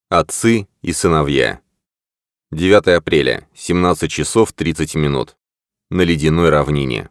Отцы и сыновья. 9 апреля, 17 часов 30 минут. На ледяной равнине.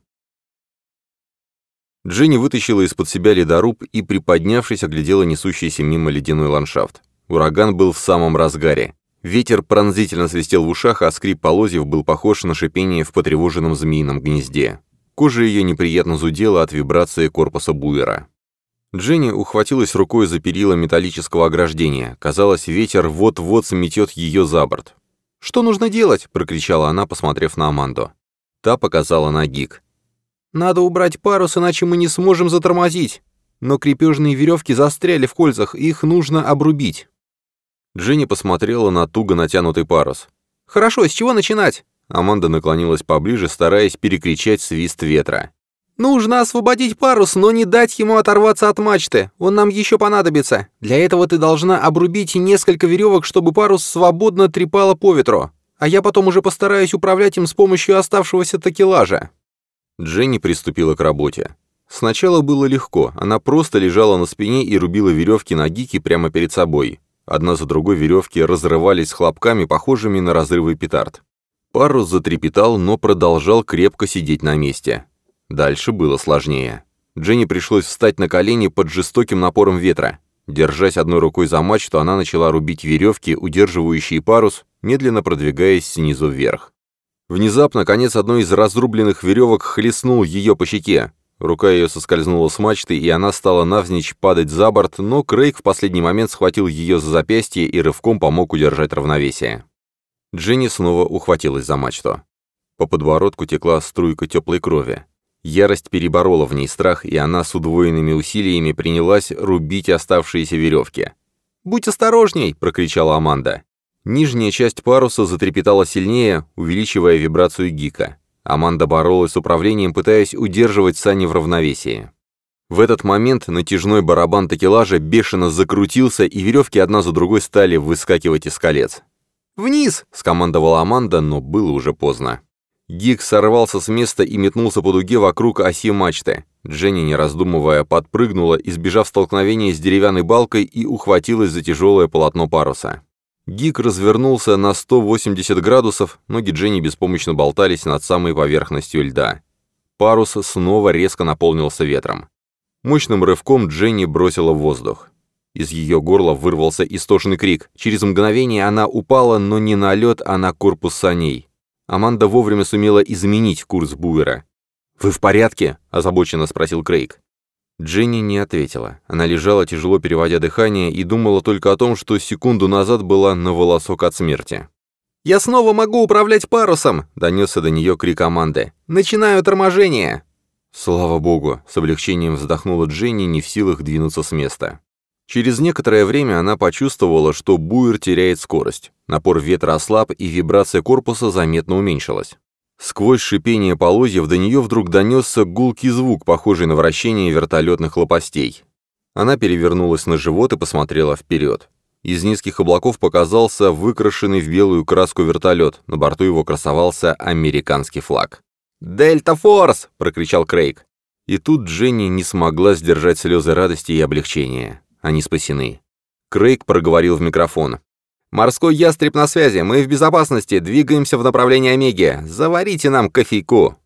Дженни вытащила из-под себя ледоруб и, приподнявшись, оглядела несущийся мимо ледяной ландшафт. Ураган был в самом разгаре. Ветер пронзительно свистел в ушах, а скрип полозьев был похож на шипение в потревоженном змеином гнезде. Кожа ее неприятно зудела от вибрации корпуса буера. Дженни ухватилась рукой за перила металлического ограждения. Казалось, ветер вот-вот сметет ее за борт. «Что нужно делать?» — прокричала она, посмотрев на Аманду. Та показала на гик. «Надо убрать парус, иначе мы не сможем затормозить. Но крепежные веревки застряли в кольцах, их нужно обрубить». Дженни посмотрела на туго натянутый парус. «Хорошо, с чего начинать?» Аманда наклонилась поближе, стараясь перекричать свист ветра. «Нужно освободить парус, но не дать ему оторваться от мачты. Он нам еще понадобится. Для этого ты должна обрубить несколько веревок, чтобы парус свободно трепало по ветру. А я потом уже постараюсь управлять им с помощью оставшегося такелажа». Дженни приступила к работе. Сначала было легко. Она просто лежала на спине и рубила веревки на гике прямо перед собой. Одна за другой веревки разрывались с хлопками, похожими на разрывы петард. Парус затрепетал, но продолжал крепко сидеть на месте. Дальше было сложнее. Дженни пришлось встать на колени под жестоким напором ветра. Держась одной рукой за мачту, она начала рубить веревки, удерживающие парус, медленно продвигаясь снизу вверх. Внезапно конец одной из разрубленных веревок хлестнул ее по щеке. Рука ее соскользнула с мачты, и она стала навзничь падать за борт, но Крейг в последний момент схватил ее за запястье и рывком помог удержать равновесие. Дженни снова ухватилась за мачту. По подбородку текла струйка теплой крови. Ярость переборола в ней страх, и она с удвоенными усилиями принялась рубить оставшиеся веревки. «Будь осторожней!» — прокричала Аманда. Нижняя часть паруса затрепетала сильнее, увеличивая вибрацию гика. Аманда боролась с управлением, пытаясь удерживать сани в равновесии. В этот момент натяжной барабан такелажа бешено закрутился, и веревки одна за другой стали выскакивать из колец. «Вниз!» — скомандовала Аманда, но было уже поздно. Гик сорвался с места и метнулся по дуге вокруг оси мачты. Дженни, не раздумывая, подпрыгнула, избежав столкновения с деревянной балкой, и ухватилась за тяжелое полотно паруса. Гик развернулся на 180 градусов, ноги Дженни беспомощно болтались над самой поверхностью льда. Парус снова резко наполнился ветром. Мощным рывком Дженни бросила в воздух. Из ее горла вырвался истошный крик. Через мгновение она упала, но не на лед, а на корпус саней. Аманда вовремя сумела изменить курс буера. «Вы в порядке?» – озабоченно спросил Крейг. Дженни не ответила. Она лежала, тяжело переводя дыхание, и думала только о том, что секунду назад была на волосок от смерти. «Я снова могу управлять парусом!» – донесся до нее крик Аманды. «Начинаю торможение!» «Слава богу!» – с облегчением вздохнула Дженни, не в силах двинуться с места. Через некоторое время она почувствовала, что буер теряет скорость. Напор ветра ослаб, и вибрация корпуса заметно уменьшилась. Сквозь шипение полозьев до нее вдруг донесся гулкий звук, похожий на вращение вертолетных лопастей. Она перевернулась на живот и посмотрела вперед. Из низких облаков показался выкрашенный в белую краску вертолет, на борту его красовался американский флаг. «Дельта Форс!» — прокричал Крейг. И тут Дженни не смогла сдержать слезы радости и облегчения. Они спасены. Крейг проговорил в микрофон. «Морской ястреб на связи, мы в безопасности, двигаемся в направлении Омеги. Заварите нам кофейку».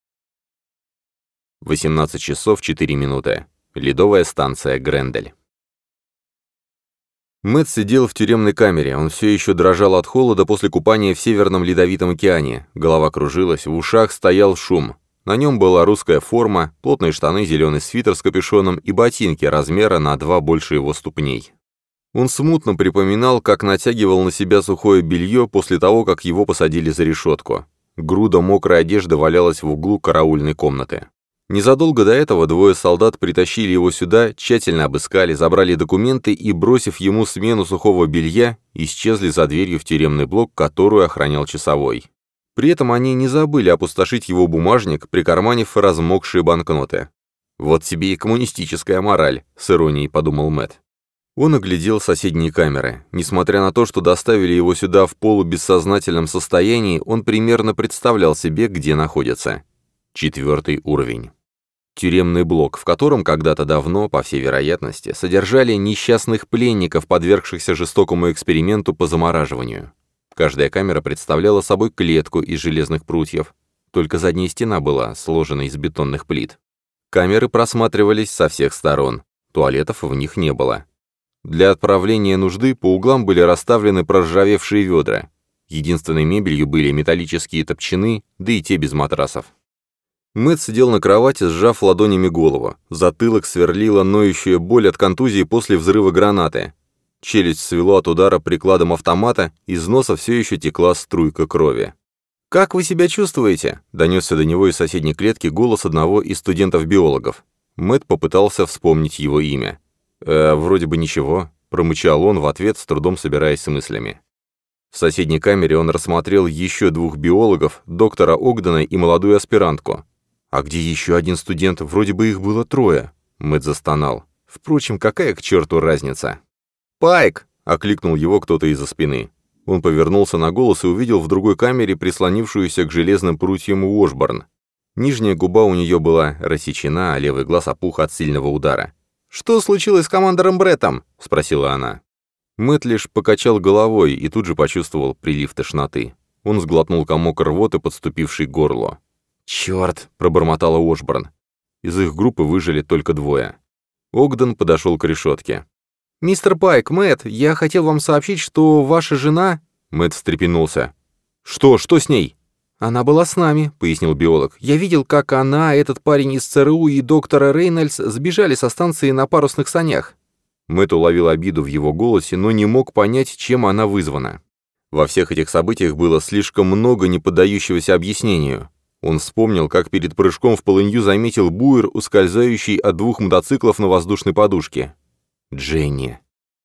18 часов 4 минуты. Ледовая станция Грендель. Мэтт сидел в тюремной камере, он все еще дрожал от холода после купания в Северном Ледовитом океане. Голова кружилась, в ушах стоял шум. На нем была русская форма, плотные штаны, зеленый свитер с капюшоном и ботинки размера на 2 больше его ступней. Он смутно припоминал, как натягивал на себя сухое белье после того, как его посадили за решетку. Груда мокрой одежды валялась в углу караульной комнаты. Незадолго до этого 2 солдат притащили его сюда, тщательно обыскали, забрали документы и, бросив ему смену сухого белья, исчезли за дверью в тюремный блок, которую охранял часовой. При этом они не забыли опустошить его бумажник, прикарманив размокшие банкноты. «Вот тебе и коммунистическая мораль», — с иронией подумал Мэтт. Он оглядел соседние камеры. Несмотря на то, что доставили его сюда в полубессознательном состоянии, он примерно представлял себе, где находится. 4-й уровень. Тюремный блок, в котором когда-то давно, по всей вероятности, содержали несчастных пленников, подвергшихся жестокому эксперименту по замораживанию. Каждая камера представляла собой клетку из железных прутьев, только задняя стена была сложена из бетонных плит. Камеры просматривались со всех сторон, туалетов в них не было. Для отправления нужды по углам были расставлены проржавевшие ведра. Единственной мебелью были металлические топчаны, да и те без матрасов. Мэтт сидел на кровати, сжав ладонями голову. Затылок сверлила ноющая боль от контузии после взрыва гранаты. Челюсть свело от удара прикладом автомата, из носа все еще текла струйка крови. «Как вы себя чувствуете?» — донесся до него из соседней клетки голос одного из студентов-биологов. Мэтт попытался вспомнить его имя. Вроде бы ничего», — промычал он в ответ, с трудом собираясь с мыслями. В соседней камере он рассмотрел еще 2 биологов, доктора Огдена и молодую аспирантку. «А где еще один студент? Вроде бы их было 3. Мэтт застонал. «Впрочем, какая к черту разница?» «Пайк!» — окликнул его кто-то из-за спины. Он повернулся на голос и увидел в другой камере прислонившуюся к железным прутьям Уошборн. Нижняя губа у нее была рассечена, а левый глаз опух от сильного удара. «Что случилось с командором Бреттом?» — спросила она. Мэтт лишь покачал головой и тут же почувствовал прилив тошноты. Он сглотнул комок рвоты, подступивший к горлу. «Черт!» — пробормотала Уошборн. Из их группы выжили только 2. Огден подошел к решетке. «Мистер Пайк, Мэтт, я хотел вам сообщить, что ваша жена...» Мэтт встрепенулся. «Что с ней?» «Она была с нами», — пояснил биолог. «Я видел, как она, этот парень из ЦРУ и доктора Рейнольдс сбежали со станции на парусных санях». Мэтт уловил обиду в его голосе, но не мог понять, чем она вызвана. Во всех этих событиях было слишком много не поддающегося объяснению. Он вспомнил, как перед прыжком в полынью заметил буер, ускользающий от 2 мотоциклов на воздушной подушке. Дженни.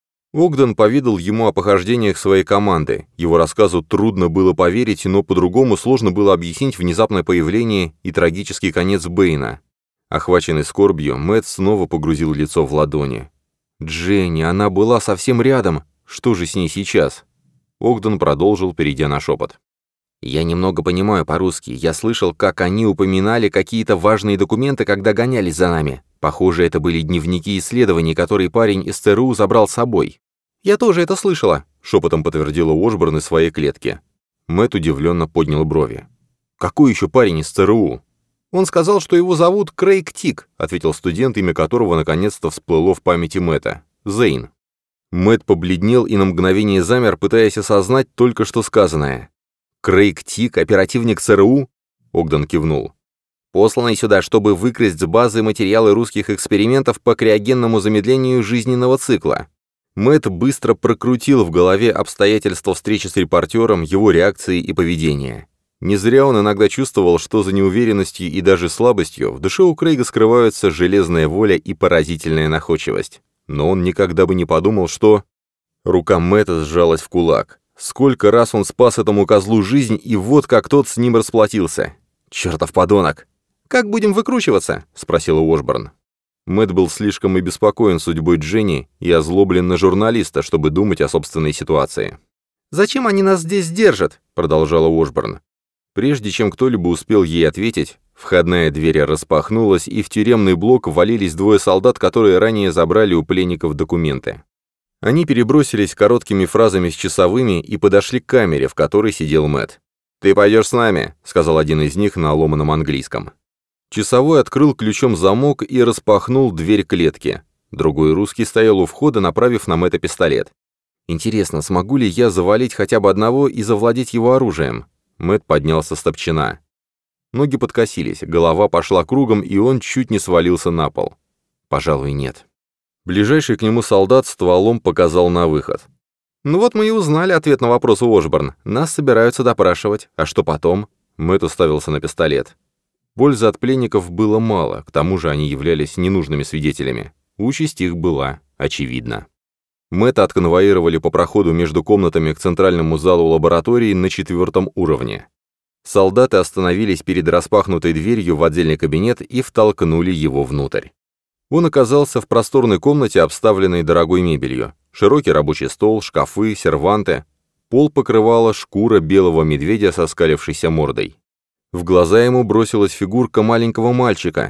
Огден поведал ему о похождениях своей команды. Его рассказу трудно было поверить, но по-другому сложно было объяснить внезапное появление и трагический конец Бэйна. Охваченный скорбью, Мэтт снова погрузил лицо в ладони. «Дженни, она была совсем рядом. Что же с ней сейчас?» Огден продолжил, перейдя на шепот. «Я немного понимаю по-русски. Я слышал, как они упоминали какие-то важные документы, когда гонялись за нами. Похоже, это были дневники исследований, которые парень из ЦРУ забрал с собой». «Я тоже это слышала», — шепотом подтвердила Уошборн из своей клетки. Мэтт удивленно поднял брови. «Какой еще парень из ЦРУ?» «Он сказал, что его зовут Крейг Тик», — ответил студент, имя которого наконец-то всплыло в памяти Мэтта. Зейн. Мэтт побледнел и на мгновение замер, пытаясь осознать только что сказанное. «Крейг Тик, оперативник ЦРУ?» Огден кивнул. «Посланный сюда, чтобы выкрасть с базы материалы русских экспериментов по криогенному замедлению жизненного цикла». Мэтт быстро прокрутил в голове обстоятельства встречи с репортером, его реакции и поведения. Не зря он иногда чувствовал, что за неуверенностью и даже слабостью в душе у Крейга скрываются железная воля и поразительная находчивость. Но он никогда бы не подумал, что... Рука Мэтта сжалась в кулак. Сколько раз он спас этому козлу жизнь, и вот как тот с ним расплатился. «Чертов подонок!» «Как будем выкручиваться?» — спросила Уошборн. Мэтт был слишком обеспокоен судьбой Дженни и озлоблен на журналиста, чтобы думать о собственной ситуации. «Зачем они нас здесь держат?» — продолжала Уошборн. Прежде чем кто-либо успел ей ответить, входная дверь распахнулась, и в тюремный блок ввалились 2 солдат, которые ранее забрали у пленников документы. Они перебросились короткими фразами с часовыми и подошли к камере, в которой сидел Мэтт. «Ты пойдешь с нами», — сказал один из них на ломаном английском. Часовой открыл ключом замок и распахнул дверь клетки. Другой русский стоял у входа, направив на Мэтта пистолет. «Интересно, смогу ли я завалить хотя бы одного и завладеть его оружием?» Мэтт поднялся с топчана. Ноги подкосились, голова пошла кругом, и он чуть не свалился на пол. «Пожалуй, нет». Ближайший к нему солдат стволом показал на выход. «Ну вот мы и узнали ответ на вопрос Уошборн. Нас собираются допрашивать. А что потом?» Мэтт уставился на пистолет. Пользы от пленников было мало, к тому же они являлись ненужными свидетелями. Участь их была очевидна. Мэтта отконвоировали по проходу между комнатами к центральному залу лаборатории на 4-м уровне. Солдаты остановились перед распахнутой дверью в отдельный кабинет и втолкнули его внутрь. Он оказался в просторной комнате, обставленной дорогой мебелью. Широкий рабочий стол, шкафы, серванты. Пол покрывала шкура белого медведя со скалившейся мордой. В глаза ему бросилась фигурка маленького мальчика.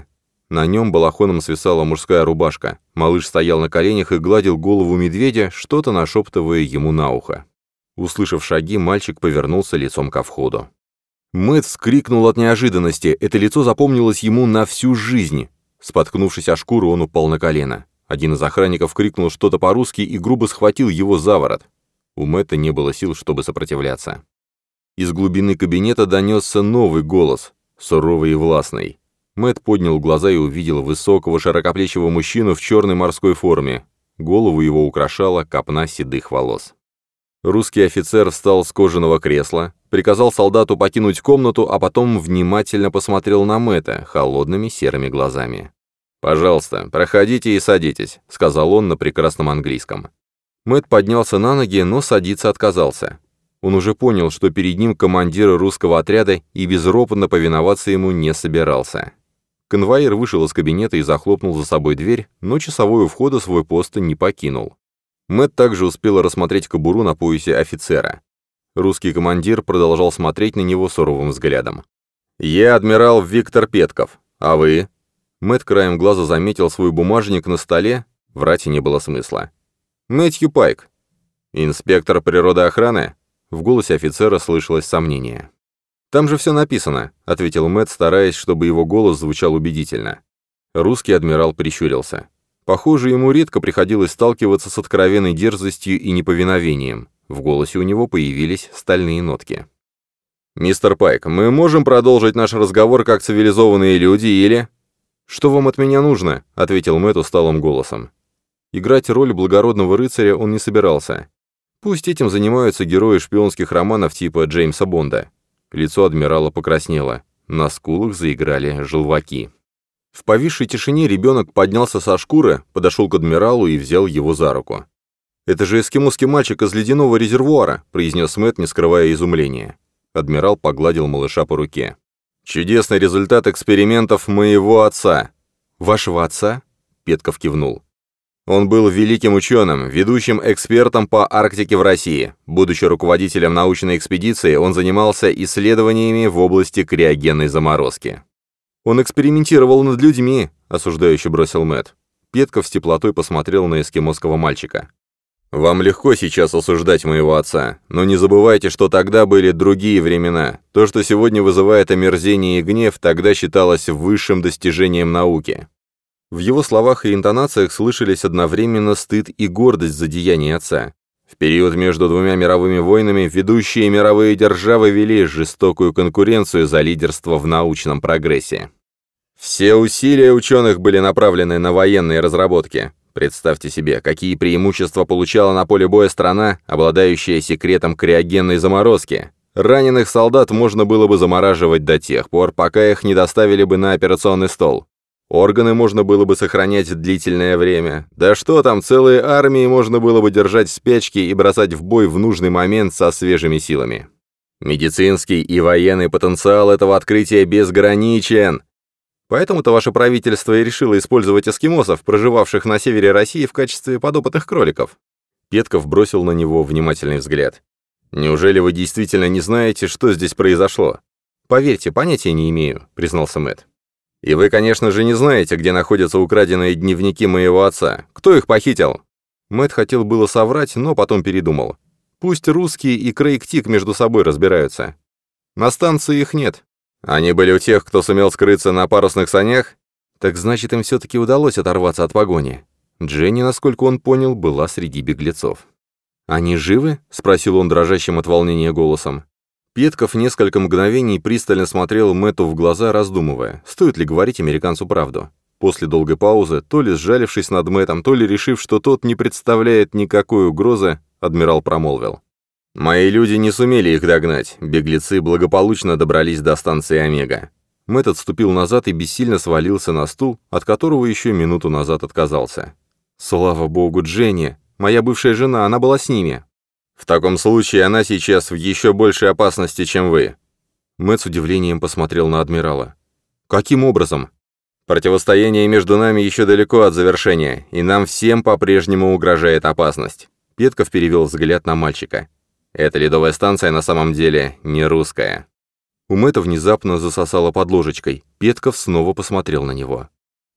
На нем балахоном свисала мужская рубашка. Малыш стоял на коленях и гладил голову медведя, что-то нашептывая ему на ухо. Услышав шаги, мальчик повернулся лицом ко входу. Мэтт вскрикнул от неожиданности. Это лицо запомнилось ему на всю жизнь. Споткнувшись о шкуру, он упал на колено. Один из охранников крикнул что-то по-русски и грубо схватил его за ворот. У Мэтта не было сил, чтобы сопротивляться. Из глубины кабинета донесся новый голос, суровый и властный. Мэтт поднял глаза и увидел высокого широкоплечего мужчину в черной морской форме. Голову его украшала копна седых волос. Русский офицер встал с кожаного кресла, приказал солдату покинуть комнату, а потом внимательно посмотрел на Мэтта холодными серыми глазами. «Пожалуйста, проходите и садитесь», — сказал он на прекрасном английском. Мэтт поднялся на ноги, но садиться отказался. Он уже понял, что перед ним командир русского отряда и безропотно повиноваться ему не собирался. Конвоир вышел из кабинета и захлопнул за собой дверь, но часовой у входа свой пост не покинул. Мэтт также успел рассмотреть кобуру на поясе офицера. Русский командир продолжал смотреть на него суровым взглядом. «Я адмирал Виктор Петков. А вы?» Мэтт краем глаза заметил свой бумажник на столе, врать и не было смысла. «Мэтью Пайк. Инспектор природоохраны?» В голосе офицера слышалось сомнение. «Там же все написано», — ответил Мэтт, стараясь, чтобы его голос звучал убедительно. Русский адмирал прищурился. Похоже, ему редко приходилось сталкиваться с откровенной дерзостью и неповиновением. В голосе у него появились стальные нотки. «Мистер Пайк, мы можем продолжить наш разговор как цивилизованные люди или...» «Что вам от меня нужно?» — ответил Мэтт усталым голосом. Играть роль благородного рыцаря он не собирался. Пусть этим занимаются герои шпионских романов типа Джеймса Бонда. Лицо адмирала покраснело. На скулах заиграли желваки. В повисшей тишине ребенок поднялся со шкуры, подошел к адмиралу и взял его за руку. «Это же эскимосский мальчик из ледяного резервуара», — произнес Мэтт, не скрывая изумления. Адмирал погладил малыша по руке. «Чудесный результат экспериментов моего отца». «Вашего отца?» — Петков кивнул. Он был великим ученым, ведущим экспертом по Арктике в России. Будучи руководителем научной экспедиции, он занимался исследованиями в области криогенной заморозки. «Он экспериментировал над людьми», — осуждающе бросил Мэтт. Петков с теплотой посмотрел на эскимосского мальчика. «Вам легко сейчас осуждать моего отца, но не забывайте, что тогда были другие времена. То, что сегодня вызывает омерзение и гнев, тогда считалось высшим достижением науки». В его словах и интонациях слышались одновременно стыд и гордость за деяния отца. В период между двумя мировыми войнами ведущие мировые державы вели жестокую конкуренцию за лидерство в научном прогрессе. Все усилия ученых были направлены на военные разработки. Представьте себе, какие преимущества получала на поле боя страна, обладающая секретом криогенной заморозки. Раненых солдат можно было бы замораживать до тех пор, пока их не доставили бы на операционный стол. Органы можно было бы сохранять длительное время. Да что там, целые армии можно было бы держать в спячке и бросать в бой в нужный момент со свежими силами. Медицинский и военный потенциал этого открытия безграничен. Поэтому-то ваше правительство и решило использовать эскимосов, проживавших на севере России, в качестве подопытных кроликов. Петков бросил на него внимательный взгляд. «Неужели вы действительно не знаете, что здесь произошло?» «Поверьте, понятия не имею», — признался Мэтт. «И вы, конечно же, не знаете, где находятся украденные дневники моего отца. Кто их похитил?» Мэтт хотел было соврать, но потом передумал. Пусть русские и Крейг Тик между собой разбираются. На станции их нет. Они были у тех, кто сумел скрыться на парусных санях? Так значит, им все-таки удалось оторваться от погони. Дженни, насколько он понял, была среди беглецов. «Они живы?» — спросил он дрожащим от волнения голосом. Петков несколько мгновений пристально смотрел Мэтту в глаза, раздумывая, стоит ли говорить американцу правду. После долгой паузы, то ли сжалившись над Мэттом, то ли решив, что тот не представляет никакой угрозы, адмирал промолвил. «Мои люди не сумели их догнать. Беглецы благополучно добрались до станции Омега». Мэтт отступил назад и бессильно свалился на стул, от которого еще минуту назад отказался. «Слава богу, Дженни! Моя бывшая жена, она была с ними». «В таком случае она сейчас в еще большей опасности, чем вы». Мэтт с удивлением посмотрел на адмирала. «Каким образом?» «Противостояние между нами еще далеко от завершения, и нам всем по-прежнему угрожает опасность». Петков перевел взгляд на мальчика. «Эта ледовая станция на самом деле не русская». У Мэтта внезапно засосало под ложечкой. Петков снова посмотрел на него.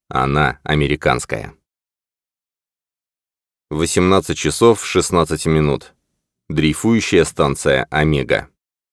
Она американская. 18 часов 16 минут. Дрейфующая станция «Омега».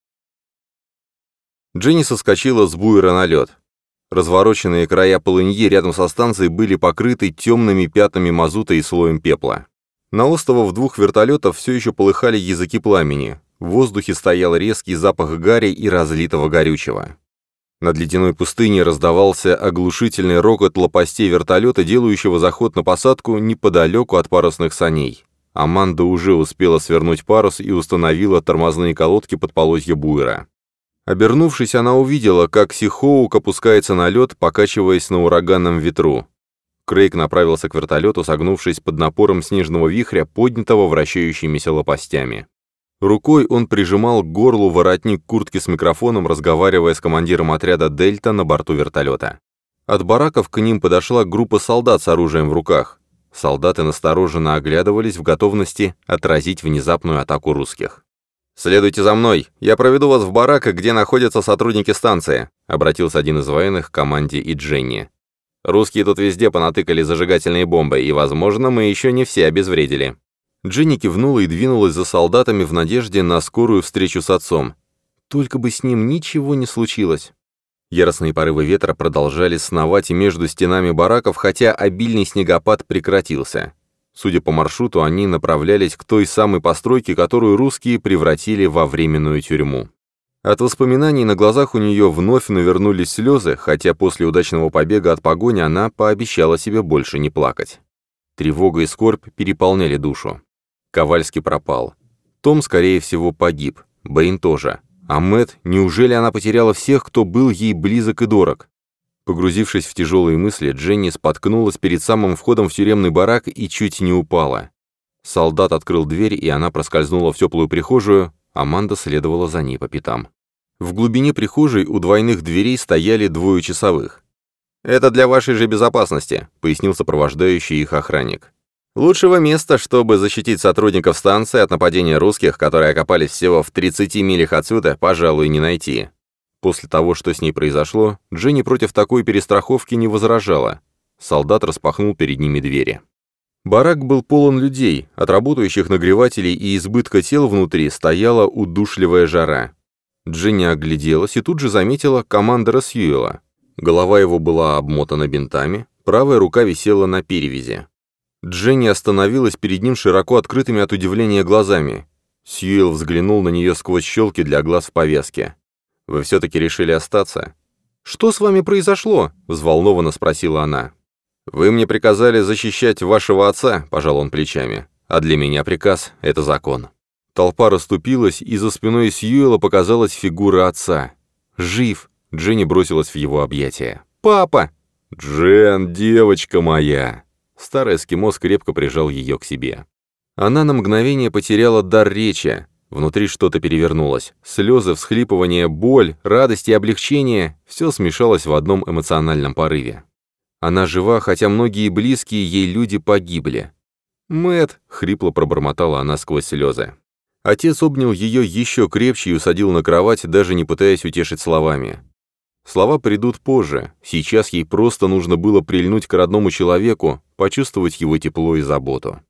Дженни соскочила с буера на лед. Развороченные края полыньи рядом со станцией были покрыты темными пятнами мазута и слоем пепла. На островах 2 вертолетов все еще полыхали языки пламени. В воздухе стоял резкий запах гари и разлитого горючего. Над ледяной пустыней раздавался оглушительный рокот лопастей вертолета, делающего заход на посадку неподалеку от парусных саней. Аманда уже успела свернуть парус и установила тормозные колодки под полозья буера. Обернувшись, она увидела, как Сихоук опускается на лед, покачиваясь на ураганном ветру. Крейг направился к вертолету, согнувшись под напором снежного вихря, поднятого вращающимися лопастями. Рукой он прижимал к горлу воротник куртки с микрофоном, разговаривая с командиром отряда «Дельта» на борту вертолета. От бараков к ним подошла группа солдат с оружием в руках. Солдаты настороженно оглядывались в готовности отразить внезапную атаку русских. «Следуйте за мной, я проведу вас в барак, где находятся сотрудники станции», обратился один из военных к команде и Дженни. «Русские тут везде понатыкали зажигательные бомбы, и, возможно, мы еще не все обезвредили». Дженни кивнула и двинулась за солдатами в надежде на скорую встречу с отцом. Только бы с ним ничего не случилось. Яростные порывы ветра продолжали сновать между стенами бараков, хотя обильный снегопад прекратился. Судя по маршруту, они направлялись к той самой постройке, которую русские превратили во временную тюрьму. От воспоминаний на глазах у нее вновь навернулись слезы, хотя после удачного побега от погони она пообещала себе больше не плакать. Тревога и скорбь переполняли душу. Ковальский пропал. Том, скорее всего, погиб. Бэйн тоже. А Мэтт, неужели она потеряла всех, кто был ей близок и дорог? Погрузившись в тяжелые мысли, Дженни споткнулась перед самым входом в тюремный барак и чуть не упала. Солдат открыл дверь, и она проскользнула в теплую прихожую, Аманда следовала за ней по пятам. В глубине прихожей у двойных дверей стояли 2 часовых. «Это для вашей же безопасности», — пояснил сопровождающий их охранник. «Лучшего места, чтобы защитить сотрудников станции от нападения русских, которые окопались всего в 30 милях отсюда, пожалуй, не найти». После того, что с ней произошло, Дженни против такой перестраховки не возражала. Солдат распахнул перед ними двери. Барак был полон людей, от работающих нагревателей и избытка тел внутри стояла удушливая жара. Дженни огляделась и тут же заметила командора Сьюэла. Голова его была обмотана бинтами, правая рука висела на перевязи. Дженни остановилась перед ним широко открытыми от удивления глазами. Сьюэлл взглянул на нее сквозь щелки для глаз в повязке. «Вы все-таки решили остаться?» «Что с вами произошло?» — взволнованно спросила она. «Вы мне приказали защищать вашего отца», — пожал он плечами. «А для меня приказ — это закон». Толпа расступилась, и за спиной Сьюэла показалась фигура отца. «Жив!» — Дженни бросилась в его объятия. «Папа!» «Джен, девочка моя!» Старый эскимос крепко прижал ее к себе. Она на мгновение потеряла дар речи. Внутри что-то перевернулось. Слезы, всхлипывание, боль, радость и облегчение — все смешалось в одном эмоциональном порыве. Она жива, хотя многие близкие ей люди погибли. «Мэтт», — хрипло пробормотала она сквозь слезы. Отец обнял ее еще крепче и усадил на кровать, даже не пытаясь утешить словами. Слова придут позже, сейчас ей просто нужно было прильнуть к родному человеку, почувствовать его тепло и заботу.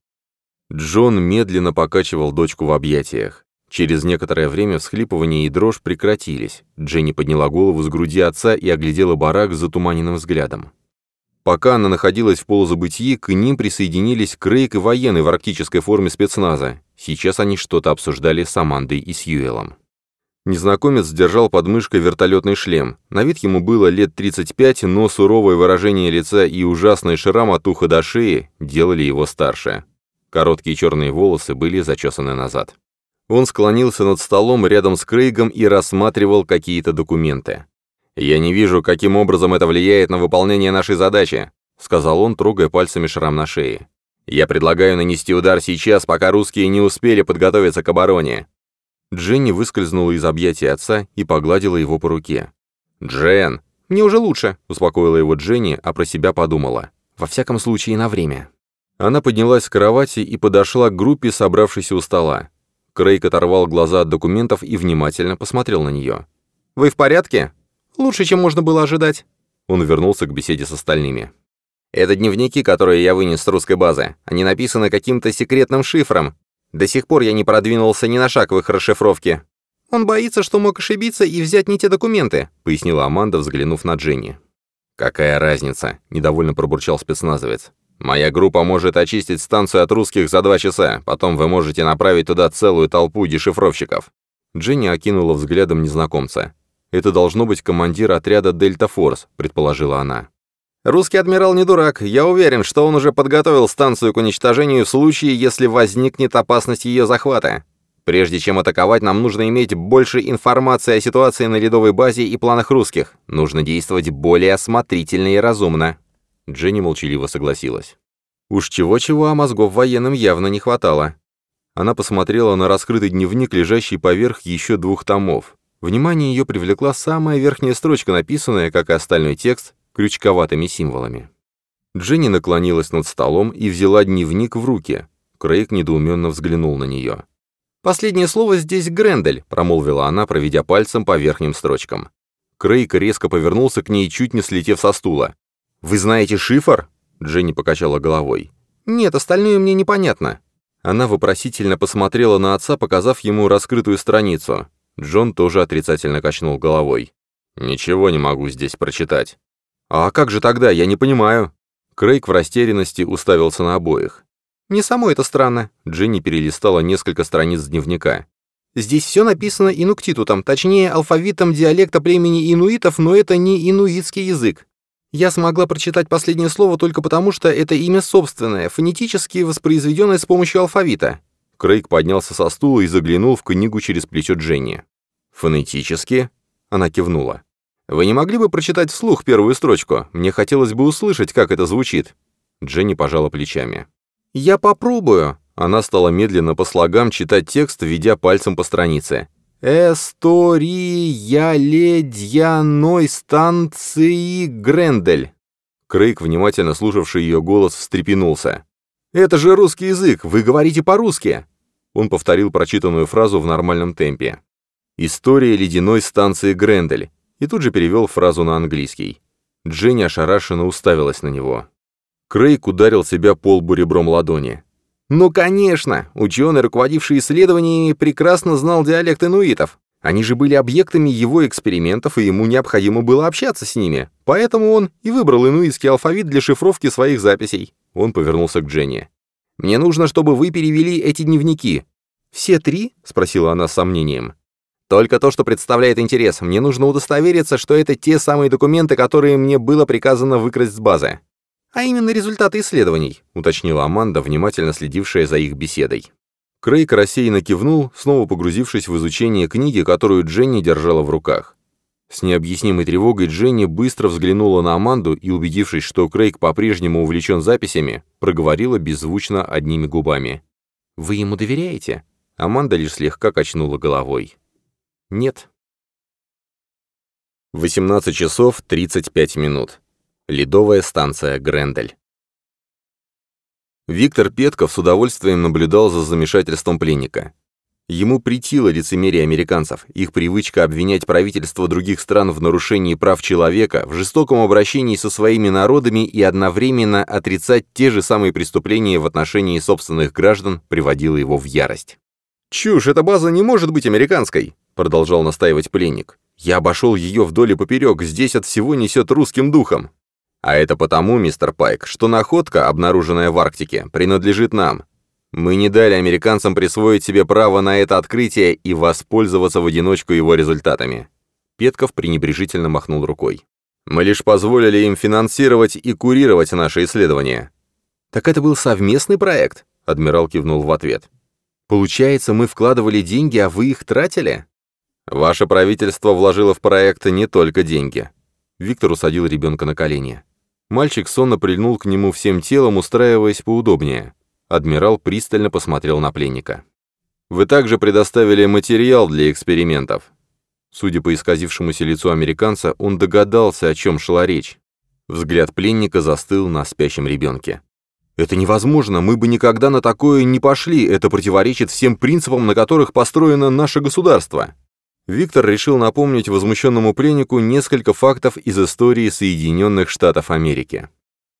Джон медленно покачивал дочку в объятиях. Через некоторое время всхлипывание и дрожь прекратились. Дженни подняла голову с груди отца и оглядела барак с затуманенным взглядом. Пока она находилась в полузабытии, к ним присоединились Крейг и военный в арктической форме спецназа. Сейчас они что-то обсуждали с Амандой и Сьюэлом. Незнакомец держал под мышкой вертолетный шлем. На вид ему было лет 35, но суровое выражение лица и ужасный шрам от уха до шеи делали его старше. Короткие черные волосы были зачесаны назад. Он склонился над столом рядом с Крейгом и рассматривал какие-то документы. «Я не вижу, каким образом это влияет на выполнение нашей задачи», сказал он, трогая пальцами шрам на шее. «Я предлагаю нанести удар сейчас, пока русские не успели подготовиться к обороне». Дженни выскользнула из объятий отца и погладила его по руке. «Джен!» «Мне уже лучше», — успокоила его Дженни, а про себя подумала. «Во всяком случае, на время». Она поднялась с кровати и подошла к группе, собравшейся у стола. Крейг оторвал глаза от документов и внимательно посмотрел на нее. «Вы в порядке?» «Лучше, чем можно было ожидать». Он вернулся к беседе с остальными. Это дневники, которые я вынес с русской базы. Они написаны каким-то секретным шифром. До сих пор я не продвинулся ни на шаг в их расшифровке». «Он боится, что мог ошибиться и взять не те документы», — пояснила Аманда, взглянув на Дженни. «Какая разница?» — недовольно пробурчал спецназовец. «Моя группа может очистить станцию от русских за 2 часа, потом вы можете направить туда целую толпу дешифровщиков». Дженни окинула взглядом незнакомца. «Это должно быть командир отряда «Дельта Форс», — предположила она. «Русский адмирал не дурак. Я уверен, что он уже подготовил станцию к уничтожению в случае, если возникнет опасность ее захвата. Прежде чем атаковать, нам нужно иметь больше информации о ситуации на ледовой базе и планах русских. Нужно действовать более осмотрительно и разумно». Дженни молчаливо согласилась. Уж чего-чего, а мозгов военным явно не хватало. Она посмотрела на раскрытый дневник, лежащий поверх еще 2 томов. Внимание ее привлекла самая верхняя строчка, написанная, как и остальной текст, крючковатыми символами. Дженни наклонилась над столом и взяла дневник в руки. Крейг недоуменно взглянул на нее. «Последнее слово здесь Грендель», — промолвила она, проведя пальцем по верхним строчкам. Крейг резко повернулся к ней, чуть не слетев со стула. «Вы знаете шифр?» — Дженни покачала головой. «Нет, остальное мне непонятно». Она вопросительно посмотрела на отца, показав ему раскрытую страницу. Джон тоже отрицательно качнул головой. «Ничего не могу здесь прочитать». «А как же тогда? Я не понимаю». Крейг в растерянности уставился на обоих. «Не само это странно». Дженни перелистала несколько страниц дневника. «Здесь все написано инуктитутом, точнее, алфавитом диалекта племени инуитов, но это не инуитский язык. Я смогла прочитать последнее слово только потому, что это имя собственное, фонетически воспроизведенное с помощью алфавита». Крейг поднялся со стула и заглянул в книгу через плечо Дженни. «Фонетически?» Она кивнула. «Вы не могли бы прочитать вслух первую строчку? Мне хотелось бы услышать, как это звучит». Дженни пожала плечами. «Я попробую». Она стала медленно по слогам читать текст, ведя пальцем по странице. «Эстория ледяной станции Грендель». Крейг, внимательно слушавший ее голос, встрепенулся. «Это же русский язык! Вы говорите по-русски!» Он повторил прочитанную фразу в нормальном темпе. «История ледяной станции Грендель», и тут же перевел фразу на английский. Дженни ошарашенно уставилась на него. Крейг ударил себя по лбу ребром ладони. «Ну, конечно! Ученый, руководивший исследованиями, прекрасно знал диалект инуитов. Они же были объектами его экспериментов, и ему необходимо было общаться с ними. Поэтому он и выбрал инуитский алфавит для шифровки своих записей». Он повернулся к Дженни. «Мне нужно, чтобы вы перевели эти дневники». «Все 3?» — спросила она с сомнением. «Только то, что представляет интерес. Мне нужно удостовериться, что это те самые документы, которые мне было приказано выкрасть с базы». «А именно результаты исследований», — уточнила Аманда, внимательно следившая за их беседой. Крейг рассеянно кивнул, снова погрузившись в изучение книги, которую Дженни держала в руках. С необъяснимой тревогой Дженни быстро взглянула на Аманду и, убедившись, что Крейг по-прежнему увлечен записями, проговорила беззвучно одними губами. «Вы ему доверяете?» Аманда лишь слегка качнула головой. «Нет». 18 часов 35 минут. Ледовая станция Грендель. Виктор Петков с удовольствием наблюдал за замешательством пленника. Ему претило лицемерие американцев, их привычка обвинять правительства других стран в нарушении прав человека, в жестоком обращении со своими народами и одновременно отрицать те же самые преступления в отношении собственных граждан приводило его в ярость. «Чушь, эта база не может быть американской», — продолжал настаивать пленник. «Я обошел ее вдоль и поперек, здесь от всего несет русским духом». «А это потому, мистер Пайк, что находка, обнаруженная в Арктике, принадлежит нам. Мы не дали американцам присвоить себе право на это открытие и воспользоваться в одиночку его результатами». Петков пренебрежительно махнул рукой. «Мы лишь позволили им финансировать и курировать наши исследования». «Так это был совместный проект?» — адмирал кивнул в ответ. «Получается, мы вкладывали деньги, а вы их тратили?» «Ваше правительство вложило в проект не только деньги». Виктор усадил ребенка на колени. Мальчик сонно прильнул к нему всем телом, устраиваясь поудобнее. Адмирал пристально посмотрел на пленника. «Вы также предоставили материал для экспериментов». Судя по исказившемуся лицу американца, он догадался, о чем шла речь. Взгляд пленника застыл на спящем ребенке. «Это невозможно, мы бы никогда на такое не пошли, это противоречит всем принципам, на которых построено наше государство». Виктор решил напомнить возмущенному пленнику несколько фактов из истории Соединенных Штатов Америки.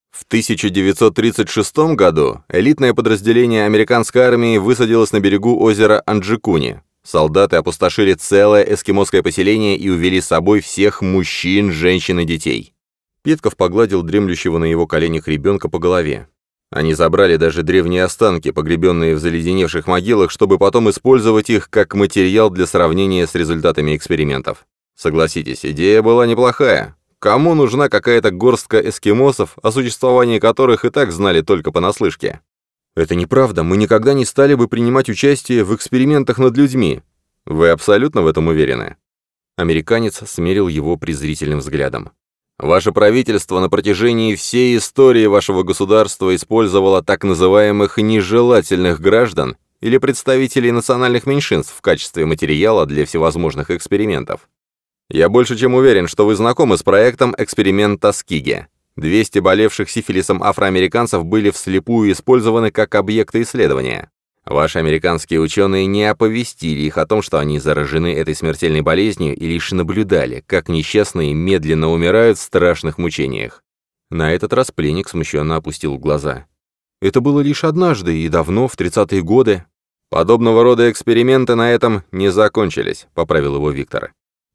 В 1936 году элитное подразделение американской армии высадилось на берегу озера Анджикуни. Солдаты опустошили целое эскимосское поселение и увели с собой всех мужчин, женщин и детей. Петков погладил дремлющего на его коленях ребенка по голове. Они забрали даже древние останки, погребенные в заледеневших могилах, чтобы потом использовать их как материал для сравнения с результатами экспериментов. Согласитесь, идея была неплохая. Кому нужна какая-то горстка эскимосов, о существовании которых и так знали только понаслышке? «Это неправда, мы никогда не стали бы принимать участие в экспериментах над людьми». «Вы абсолютно в этом уверены?» Американец смерил его презрительным взглядом. «Ваше правительство на протяжении всей истории вашего государства использовало так называемых нежелательных граждан или представителей национальных меньшинств в качестве материала для всевозможных экспериментов. Я больше чем уверен, что вы знакомы с проектом «Эксперимент Таскиги». 200 болевших сифилисом афроамериканцев были вслепую использованы как объекты исследования. Ваши американские ученые не оповестили их о том, что они заражены этой смертельной болезнью, и лишь наблюдали, как несчастные медленно умирают в страшных мучениях. На этот раз пленник смущенно опустил глаза. Это было лишь однажды и давно, в 30-е годы. Подобного рода эксперименты на этом не закончились, поправил его Виктор.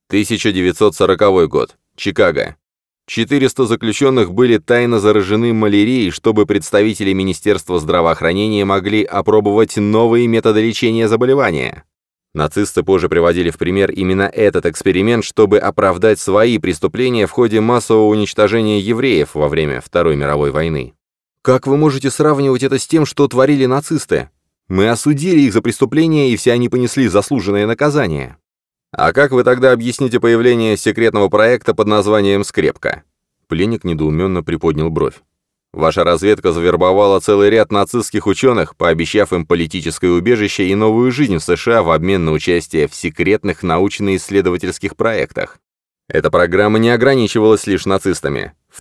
1940 год. Чикаго. 400 заключенных были тайно заражены малярией, чтобы представители Министерства здравоохранения могли опробовать новые методы лечения заболевания. Нацисты позже приводили в пример именно этот эксперимент, чтобы оправдать свои преступления в ходе массового уничтожения евреев во время Второй мировой войны. Как вы можете сравнивать это с тем, что творили нацисты? Мы осудили их за преступления, и все они понесли заслуженное наказание. А как вы тогда объясните появление секретного проекта под названием «Скрепка»? Пленник недоуменно приподнял бровь. Ваша разведка завербовала целый ряд нацистских ученых, пообещав им политическое убежище и новую жизнь в США в обмен на участие в секретных научно-исследовательских проектах. Эта программа не ограничивалась лишь нацистами. В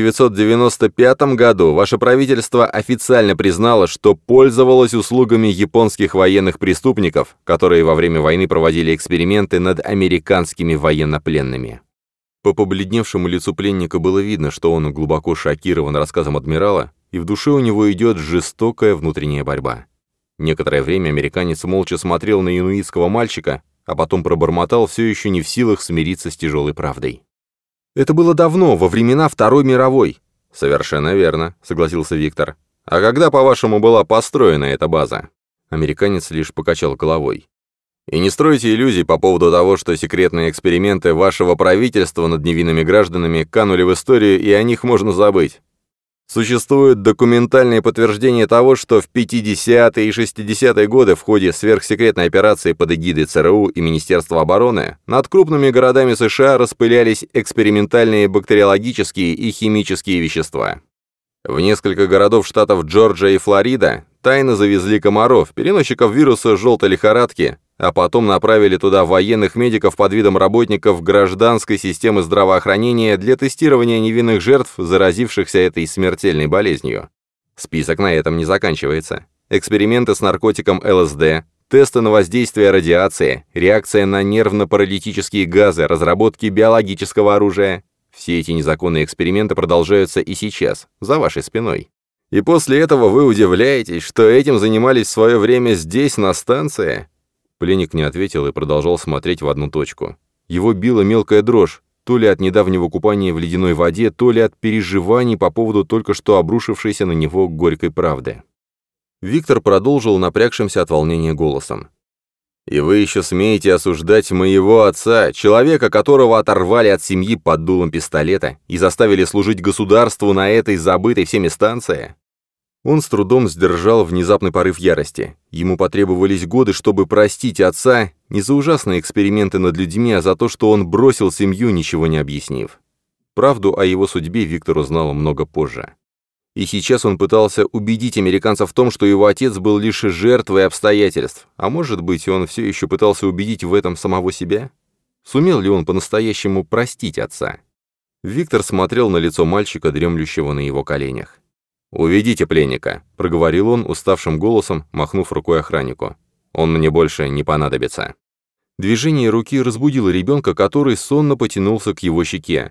1995 году ваше правительство официально признало, что пользовалось услугами японских военных преступников, которые во время войны проводили эксперименты над американскими военнопленными. По побледневшему лицу пленника было видно, что он глубоко шокирован рассказом адмирала, и в душе у него идет жестокая внутренняя борьба. Некоторое время американец молча смотрел на инуитского мальчика, а потом пробормотал, все еще не в силах смириться с тяжелой правдой. «Это было давно, во времена Второй мировой». «Совершенно верно», — согласился Виктор. «А когда, по-вашему, была построена эта база?» Американец лишь покачал головой. «И не стройте иллюзий по поводу того, что секретные эксперименты вашего правительства над невинными гражданами канули в историю, и о них можно забыть. Существуют документальные подтверждения того, что в 50-е и 60-е годы в ходе сверхсекретной операции под эгидой ЦРУ и Министерства обороны над крупными городами США распылялись экспериментальные бактериологические и химические вещества. В несколько городов штатов Джорджия и Флорида тайно завезли комаров, переносчиков вируса желтой лихорадки, а потом направили туда военных медиков под видом работников гражданской системы здравоохранения для тестирования невинных жертв, заразившихся этой смертельной болезнью. Список на этом не заканчивается. Эксперименты с наркотиком ЛСД, тесты на воздействие радиации, реакция на нервно-паралитические газы, разработки биологического оружия. Все эти незаконные эксперименты продолжаются и сейчас, за вашей спиной. И после этого вы удивляетесь, что этим занимались в свое время здесь, на станции? Пленник не ответил и продолжал смотреть в одну точку. Его била мелкая дрожь, то ли от недавнего купания в ледяной воде, то ли от переживаний по поводу только что обрушившейся на него горькой правды. Виктор продолжил напрягшимся от волнения голосом. «И вы еще смеете осуждать моего отца, человека, которого оторвали от семьи под дулом пистолета и заставили служить государству на этой забытой всеми станции?» Он с трудом сдержал внезапный порыв ярости. Ему потребовались годы, чтобы простить отца не за ужасные эксперименты над людьми, а за то, что он бросил семью, ничего не объяснив. Правду о его судьбе Виктор узнал много позже. И сейчас он пытался убедить американцев в том, что его отец был лишь жертвой обстоятельств, а может быть, он все еще пытался убедить в этом самого себя? Сумел ли он по-настоящему простить отца? Виктор смотрел на лицо мальчика, дремлющего на его коленях. «Уведите пленника», — проговорил он уставшим голосом, махнув рукой охраннику. «Он мне больше не понадобится». Движение руки разбудило ребенка, который сонно потянулся к его щеке.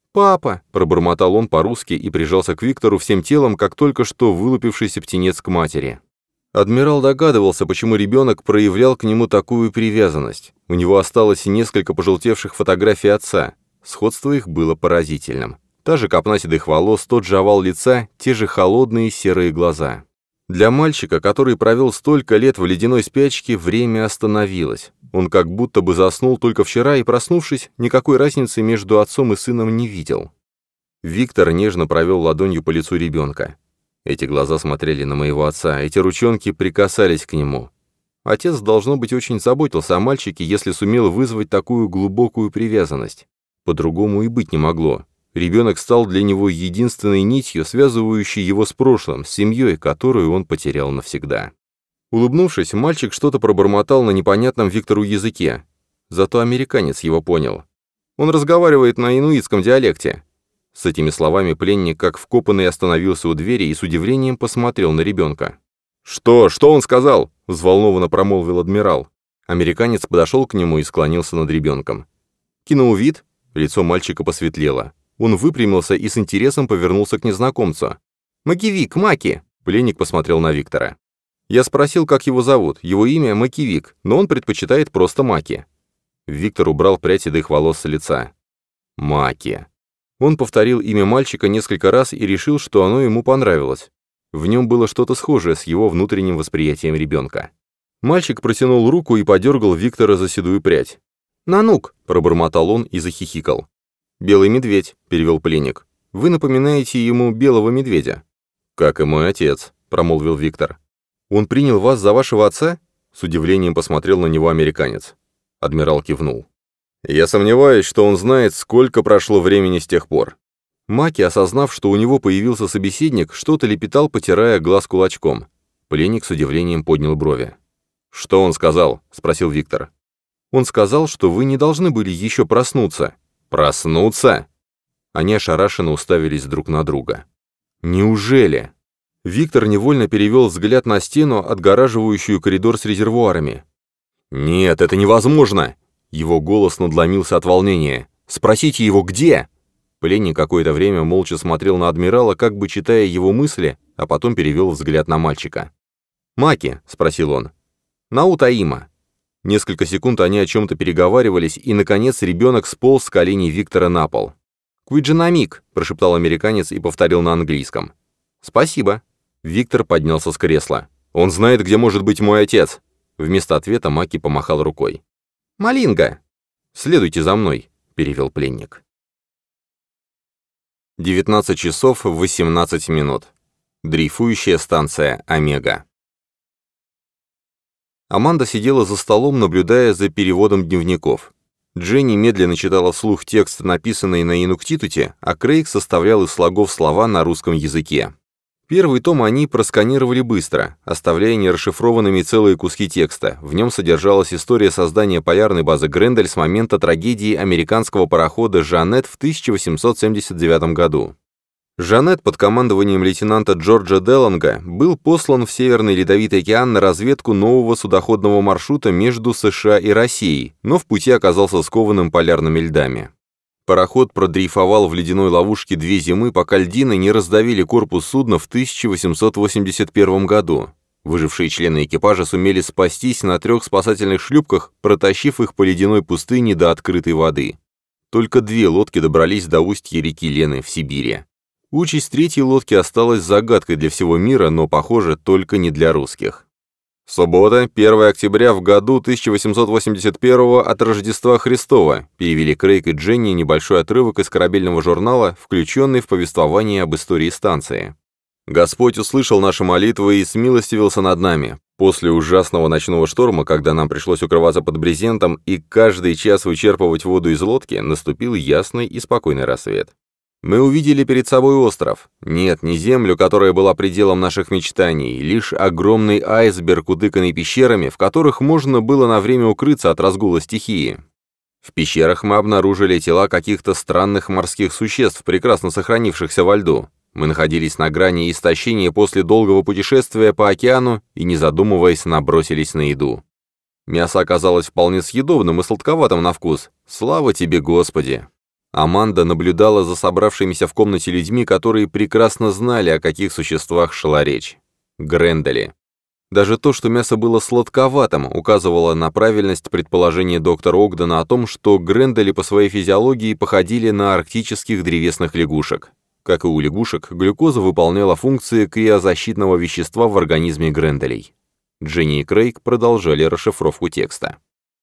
«Папа!» — пробормотал он по-русски и прижался к Виктору всем телом, как только что вылупившийся птенец к матери. Адмирал догадывался, почему ребенок проявлял к нему такую привязанность. У него осталось несколько пожелтевших фотографий отца. Сходство их было поразительным. Та же копна седых волос, тот же овал лица, те же холодные серые глаза. Для мальчика, который провел столько лет в ледяной спячке, время остановилось. Он как будто бы заснул только вчера и, проснувшись, никакой разницы между отцом и сыном не видел. Виктор нежно провел ладонью по лицу ребенка. Эти глаза смотрели на моего отца, эти ручонки прикасались к нему. Отец, должно быть, очень заботился о мальчике, если сумел вызвать такую глубокую привязанность. По-другому и быть не могло. Ребенок стал для него единственной нитью, связывающей его с прошлым, с семьей, которую он потерял навсегда. Улыбнувшись, мальчик что-то пробормотал на непонятном Виктору языке. Зато американец его понял. Он разговаривает на инуитском диалекте. С этими словами пленник, как вкопанный, остановился у двери и с удивлением посмотрел на ребенка. «Что он сказал?» — взволнованно промолвил адмирал. Американец подошел к нему и склонился над ребенком. Кинул вид, лицо мальчика посветлело. Он выпрямился и с интересом повернулся к незнакомцу. «Макивик, Маки!» — пленник посмотрел на Виктора. «Я спросил, как его зовут. Его имя Макивик, но он предпочитает просто Маки». Виктор убрал прядь седых волос с лица. «Маки». Он повторил имя мальчика несколько раз и решил, что оно ему понравилось. В нем было что-то схожее с его внутренним восприятием ребенка. Мальчик протянул руку и подергал Виктора за седую прядь. «Нанук!» — пробормотал он и захихикал. «Белый медведь», — перевел пленник. «Вы напоминаете ему белого медведя». «Как и мой отец», — промолвил Виктор. «Он принял вас за вашего отца?» — с удивлением посмотрел на него американец. Адмирал кивнул. «Я сомневаюсь, что он знает, сколько прошло времени с тех пор». Маки, осознав, что у него появился собеседник, что-то лепетал, потирая глаз кулачком. Пленник с удивлением поднял брови. «Что он сказал?» — спросил Виктор. «Он сказал, что вы не должны были еще проснуться». «Проснуться?» Они ошарашенно уставились друг на друга. «Неужели?» Виктор невольно перевел взгляд на стену, отгораживающую коридор с резервуарами. «Нет, это невозможно!» Его голос надломился от волнения. «Спросите его, где?» Пленник какое-то время молча смотрел на адмирала, как бы читая его мысли, а потом перевел взгляд на мальчика. «Маки?» — спросил он. «Наутаима». Несколько секунд они о чем-то переговаривались, и, наконец, ребенок сполз с коленей Виктора на пол. «Квиджинамик», — прошептал американец и повторил на английском. «Спасибо». Виктор поднялся с кресла. «Он знает, где может быть мой отец». Вместо ответа Маки помахал рукой. «Малинга!» «Следуйте за мной», — перевел пленник. 19 часов 18 минут. Дрейфующая станция «Омега». Аманда сидела за столом, наблюдая за переводом дневников. Дженни медленно читала вслух текст, написанный на Инуктитуте, а Крейг составлял из слогов слова на русском языке. Первый том они просканировали быстро, оставляя нерасшифрованными целые куски текста. В нем содержалась история создания полярной базы Грендель с момента трагедии американского парохода «Жанет» в 1879 году. «Жанет» под командованием лейтенанта Джорджа Деланга был послан в Северный Ледовитый океан на разведку нового судоходного маршрута между США и Россией, но в пути оказался скованным полярными льдами. Пароход продрейфовал в ледяной ловушке 2 зимы, пока льдины не раздавили корпус судна в 1881 году. Выжившие члены экипажа сумели спастись на 3 спасательных шлюпках, протащив их по ледяной пустыне до открытой воды. Только 2 лодки добрались до устья реки Лены в Сибири. Участь 3-й лодки осталась загадкой для всего мира, но, похоже, только не для русских. «Суббота, 1 октября в году 1881 от Рождества Христова», перевели Крейг и Дженни небольшой отрывок из корабельного журнала, включенный в повествование об истории станции. «Господь услышал наши молитвы и смилостивился над нами. После ужасного ночного шторма, когда нам пришлось укрываться под брезентом и каждый час вычерпывать воду из лодки, наступил ясный и спокойный рассвет. Мы увидели перед собой остров. Нет, не землю, которая была пределом наших мечтаний, лишь огромный айсберг, утыканный пещерами, в которых можно было на время укрыться от разгула стихии. В пещерах мы обнаружили тела каких-то странных морских существ, прекрасно сохранившихся во льду. Мы находились на грани истощения после долгого путешествия по океану и, не задумываясь, набросились на еду. Мясо оказалось вполне съедобным и сладковатым на вкус. Слава тебе, Господи! Аманда наблюдала за собравшимися в комнате людьми, которые прекрасно знали, о каких существах шла речь. Грендели. Даже то, что мясо было сладковатым, указывало на правильность предположения доктора Огдена о том, что Грендели по своей физиологии походили на арктических древесных лягушек. Как и у лягушек, глюкоза выполняла функции криозащитного вещества в организме Гренделей. Дженни и Крейг продолжали расшифровку текста.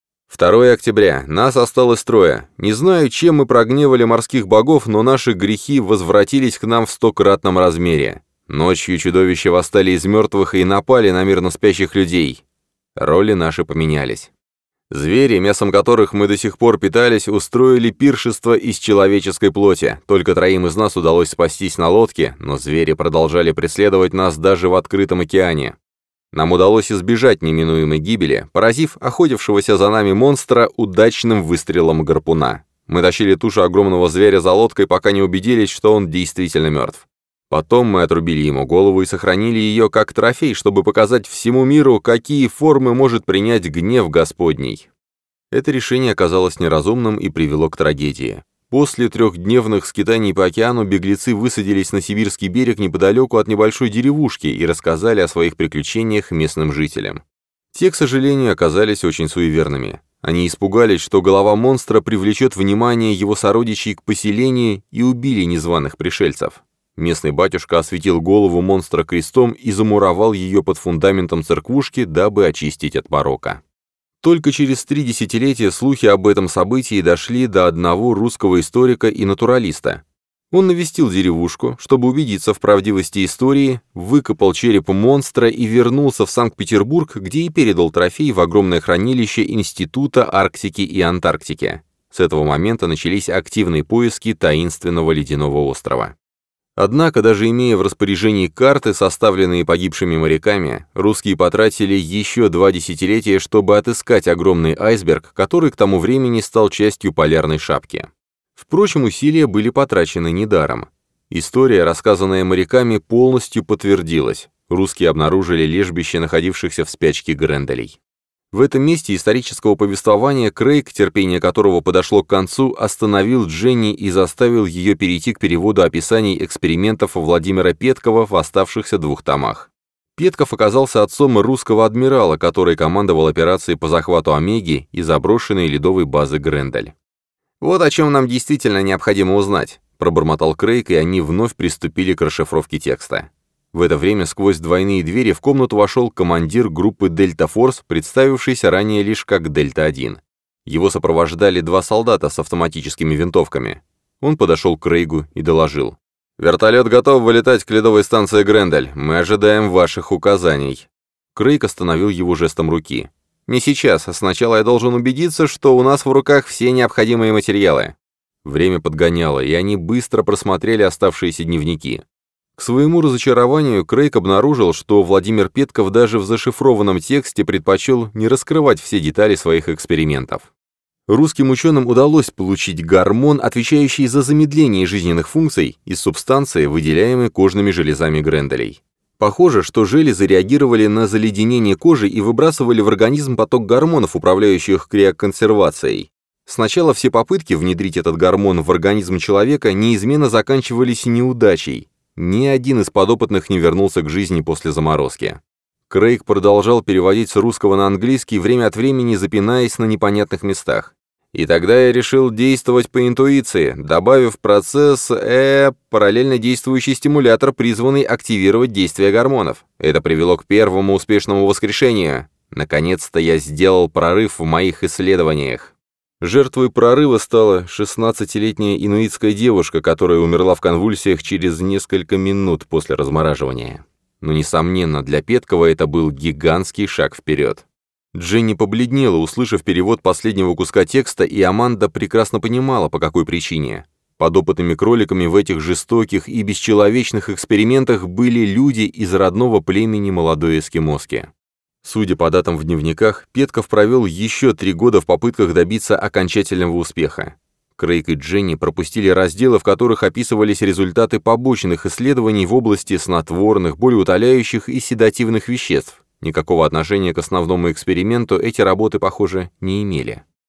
2 октября. Нас осталось 3. Не знаю, чем мы прогневали морских богов, но наши грехи возвратились к нам в 100-кратном размере. Ночью чудовища восстали из мертвых и напали на мирно спящих людей. Роли наши поменялись. Звери, мясом которых мы до сих пор питались, устроили пиршество из человеческой плоти. Только 3 из нас удалось спастись на лодке, но звери продолжали преследовать нас даже в открытом океане. Нам удалось избежать неминуемой гибели, поразив охотившегося за нами монстра удачным выстрелом гарпуна. Мы тащили тушу огромного зверя за лодкой, пока не убедились, что он действительно мертв. Потом мы отрубили ему голову и сохранили ее как трофей, чтобы показать всему миру, какие формы может принять гнев Господний. Это решение оказалось неразумным и привело к трагедии. После 3-дневных скитаний по океану беглецы высадились на сибирский берег неподалеку от небольшой деревушки и рассказали о своих приключениях местным жителям. Те, к сожалению, оказались очень суеверными. Они испугались, что голова монстра привлечет внимание его сородичей к поселению, и убили незваных пришельцев. Местный батюшка осветил голову монстра крестом и замуровал ее под фундаментом церквушки, дабы очистить от порока. Только через 3 десятилетия слухи об этом событии дошли до одного русского историка и натуралиста. Он навестил деревушку, чтобы убедиться в правдивости истории, выкопал череп монстра и вернулся в Санкт-Петербург, где и передал трофей в огромное хранилище Института Арктики и Антарктики. С этого момента начались активные поиски таинственного ледяного острова. Однако, даже имея в распоряжении карты, составленные погибшими моряками, русские потратили еще 2 десятилетия, чтобы отыскать огромный айсберг, который к тому времени стал частью полярной шапки. Впрочем, усилия были потрачены недаром. История, рассказанная моряками, полностью подтвердилась. Русские обнаружили лежбище находившихся в спячке Гренделей. В этом месте исторического повествования Крейг, терпение которого подошло к концу, остановил Дженни и заставил ее перейти к переводу описаний экспериментов Владимира Петкова в оставшихся 2 томах. Петков оказался отцом русского адмирала, который командовал операцией по захвату Омеги и заброшенной ледовой базы Грендель. «Вот о чем нам действительно необходимо узнать», — пробормотал Крейг, и они вновь приступили к расшифровке текста. В это время сквозь двойные двери в комнату вошел командир группы «Дельта Форс», представившийся ранее лишь как «Дельта-1». Его сопровождали 2 солдата с автоматическими винтовками. Он подошел к Крейгу и доложил. «Вертолет готов вылетать к ледовой станции Грендель. Мы ожидаем ваших указаний». Крейг остановил его жестом руки. «Не сейчас, а сначала я должен убедиться, что у нас в руках все необходимые материалы». Время подгоняло, и они быстро просмотрели оставшиеся дневники. К своему разочарованию Крейг обнаружил, что Владимир Петков даже в зашифрованном тексте предпочел не раскрывать все детали своих экспериментов. Русским ученым удалось получить гормон, отвечающий за замедление жизненных функций, из субстанции, выделяемой кожными железами Гренделей. Похоже, что железы реагировали на заледенение кожи и выбрасывали в организм поток гормонов, управляющих криоконсервацией. Сначала все попытки внедрить этот гормон в организм человека неизменно заканчивались неудачей. Ни один из подопытных не вернулся к жизни после заморозки. Крейг продолжал переводить с русского на английский, время от времени запинаясь на непонятных местах. И тогда я решил действовать по интуиции, добавив в процесс параллельно действующий стимулятор, призванный активировать действие гормонов. Это привело к первому успешному воскрешению. Наконец-то я сделал прорыв в моих исследованиях. Жертвой прорыва стала 16-летняя инуитская девушка, которая умерла в конвульсиях через несколько минут после размораживания. Но, несомненно, для Петкова это был гигантский шаг вперед. Дженни побледнела, услышав перевод последнего куска текста, и Аманда прекрасно понимала, по какой причине. Подопытными кроликами в этих жестоких и бесчеловечных экспериментах были люди из родного племени молодой эскимоски. Судя по датам в дневниках, Петков провел еще 3 года в попытках добиться окончательного успеха. Крейг и Дженни пропустили разделы, в которых описывались результаты побочных исследований в области снотворных, болеутоляющих и седативных веществ. Никакого отношения к основному эксперименту эти работы, похоже, не имели.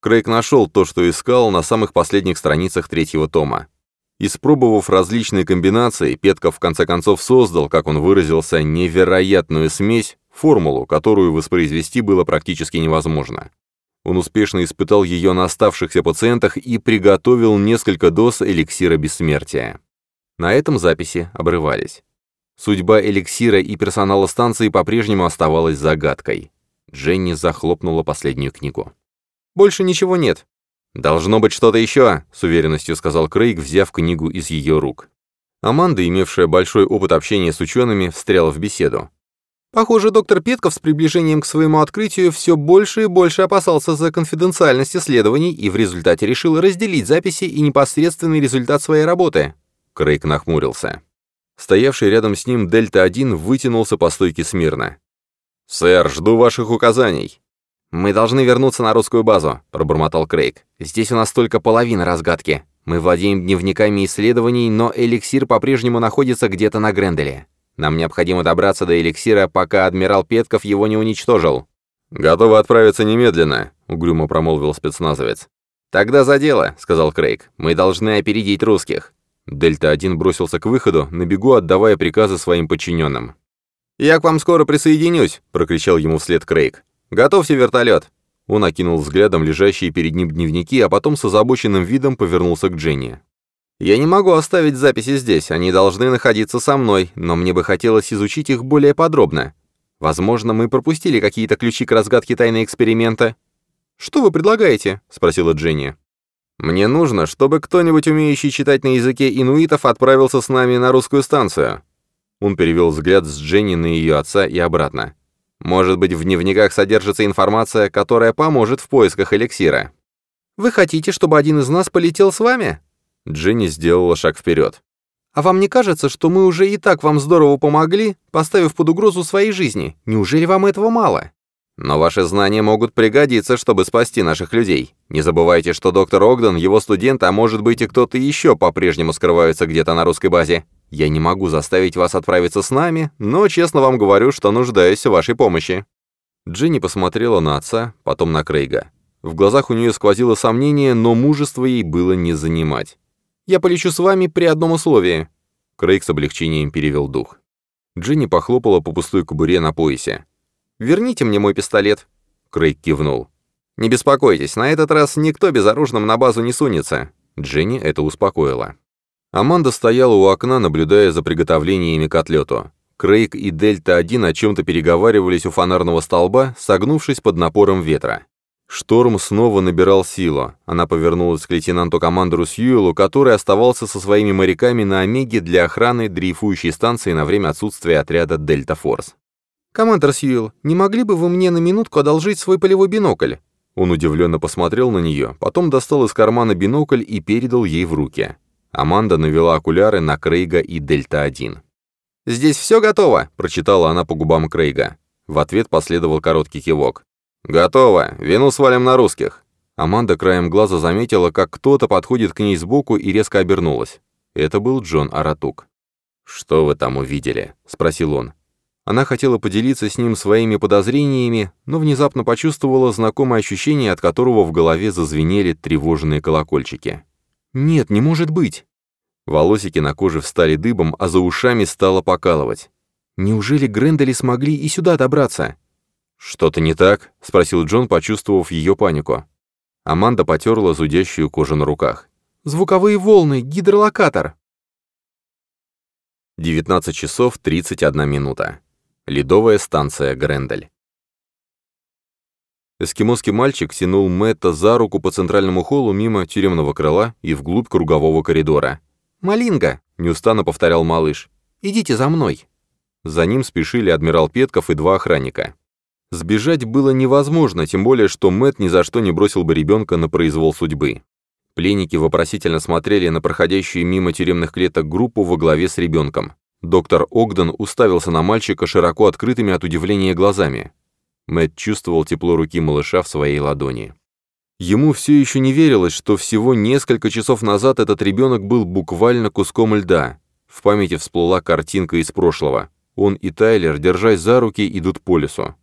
Крейг нашел то, что искал на самых последних страницах третьего тома. Испробовав различные комбинации, Петков в конце концов создал, как он выразился, невероятную смесь, формулу, которую воспроизвести было практически невозможно. Он успешно испытал ее на оставшихся пациентах и приготовил несколько доз эликсира бессмертия. На этом записи обрывались. Судьба эликсира и персонала станции по-прежнему оставалась загадкой. Дженни захлопнула последнюю книгу. «Больше ничего нет». «Должно быть что-то еще», — с уверенностью сказал Крейг, взяв книгу из ее рук. Аманда, имевшая большой опыт общения с учеными, встряла в беседу. «Похоже, доктор Петков с приближением к своему открытию все больше и больше опасался за конфиденциальность исследований и в результате решил разделить записи и непосредственный результат своей работы». Крейг нахмурился. Стоявший рядом с ним Дельта-1 вытянулся по стойке смирно. «Сэр, жду ваших указаний». «Мы должны вернуться на русскую базу», — пробормотал Крейг. «Здесь у нас только половина разгадки. Мы владеем дневниками исследований, но эликсир по-прежнему находится где-то на Гренделе. Нам необходимо добраться до эликсира, пока адмирал Петков его не уничтожил». «Готовы отправиться немедленно», — угрюмо промолвил спецназовец. «Тогда за дело», — сказал Крейг. «Мы должны опередить русских». Дельта-1 бросился к выходу, на бегу отдавая приказы своим подчиненным. «Я к вам скоро присоединюсь», — прокричал ему вслед Крейг. «Готовьте вертолет!» Он окинул взглядом лежащие перед ним дневники, а потом с озабоченным видом повернулся к Дженни. «Я не могу оставить записи здесь, они должны находиться со мной, но мне бы хотелось изучить их более подробно. Возможно, мы пропустили какие-то ключи к разгадке тайны эксперимента». «Что вы предлагаете?» — спросила Дженни. «Мне нужно, чтобы кто-нибудь, умеющий читать на языке инуитов, отправился с нами на русскую станцию». Он перевел взгляд с Дженни на ее отца и обратно. «Может быть, в дневниках содержится информация, которая поможет в поисках эликсира». «Вы хотите, чтобы один из нас полетел с вами?» Дженни сделала шаг вперед. «А вам не кажется, что мы уже и так вам здорово помогли, поставив под угрозу своей жизни? Неужели вам этого мало?» «Но ваши знания могут пригодиться, чтобы спасти наших людей. Не забывайте, что доктор Огден, его студент, а может быть и кто-то еще по-прежнему скрываются где-то на русской базе. Я не могу заставить вас отправиться с нами, но честно вам говорю, что нуждаюсь в вашей помощи». Дженни посмотрела на отца, потом на Крейга. В глазах у нее сквозило сомнение, но мужество ей было не занимать. «Я полечу с вами при одном условии». Крейг с облегчением перевел дух. Дженни похлопала по пустой кобуре на поясе. «Верните мне мой пистолет». Крейг кивнул. «Не беспокойтесь, на этот раз никто безоружным на базу не сунется». Дженни это успокоила. Аманда стояла у окна, наблюдая за приготовлениями к отлету. Крейг и Дельта-1 о чем-то переговаривались у фонарного столба, согнувшись под напором ветра. Шторм снова набирал силу. Она повернулась к лейтенанту-командору Сьюэлу, который оставался со своими моряками на Омеге для охраны дрейфующей станции на время отсутствия отряда Дельта-Форс. «Командор Сьюэлл, не могли бы вы мне на минутку одолжить свой полевой бинокль?» Он удивленно посмотрел на нее, потом достал из кармана бинокль и передал ей в руки. Аманда навела окуляры на Крейга и Дельта-1. «Здесь все готово», — прочитала она по губам Крейга. В ответ последовал короткий кивок. «Готово. Вину свалим на русских». Аманда краем глаза заметила, как кто-то подходит к ней сбоку и резко обернулась. Это был Джон Аратук. «Что вы там увидели?» — спросил он. Она хотела поделиться с ним своими подозрениями, но внезапно почувствовала знакомое ощущение, от которого в голове зазвенели тревожные колокольчики. «Нет, не может быть!» Волосики на коже встали дыбом, а за ушами стало покалывать. «Неужели Грендели смогли и сюда добраться?» «Что-то не так?» — спросил Джон, почувствовав ее панику. Аманда потерла зудящую кожу на руках. «Звуковые волны, гидролокатор!» 19 часов 31 минута. Ледовая станция Грендель. Эскимосский мальчик тянул Мэтта за руку по центральному холлу мимо тюремного крыла и вглубь кругового коридора. «Малинга!» — неустанно повторял малыш. «Идите за мной!» За ним спешили адмирал Петков и два охранника. Сбежать было невозможно, тем более, что Мэтт ни за что не бросил бы ребенка на произвол судьбы. Пленники вопросительно смотрели на проходящую мимо тюремных клеток группу во главе с ребенком. Доктор Огден уставился на мальчика широко открытыми от удивления глазами. Мэтт чувствовал тепло руки малыша в своей ладони. Ему все еще не верилось, что всего несколько часов назад этот ребенок был буквально куском льда. В памяти всплыла картинка из прошлого. Он и Тайлер, держась за руки, идут по лесу.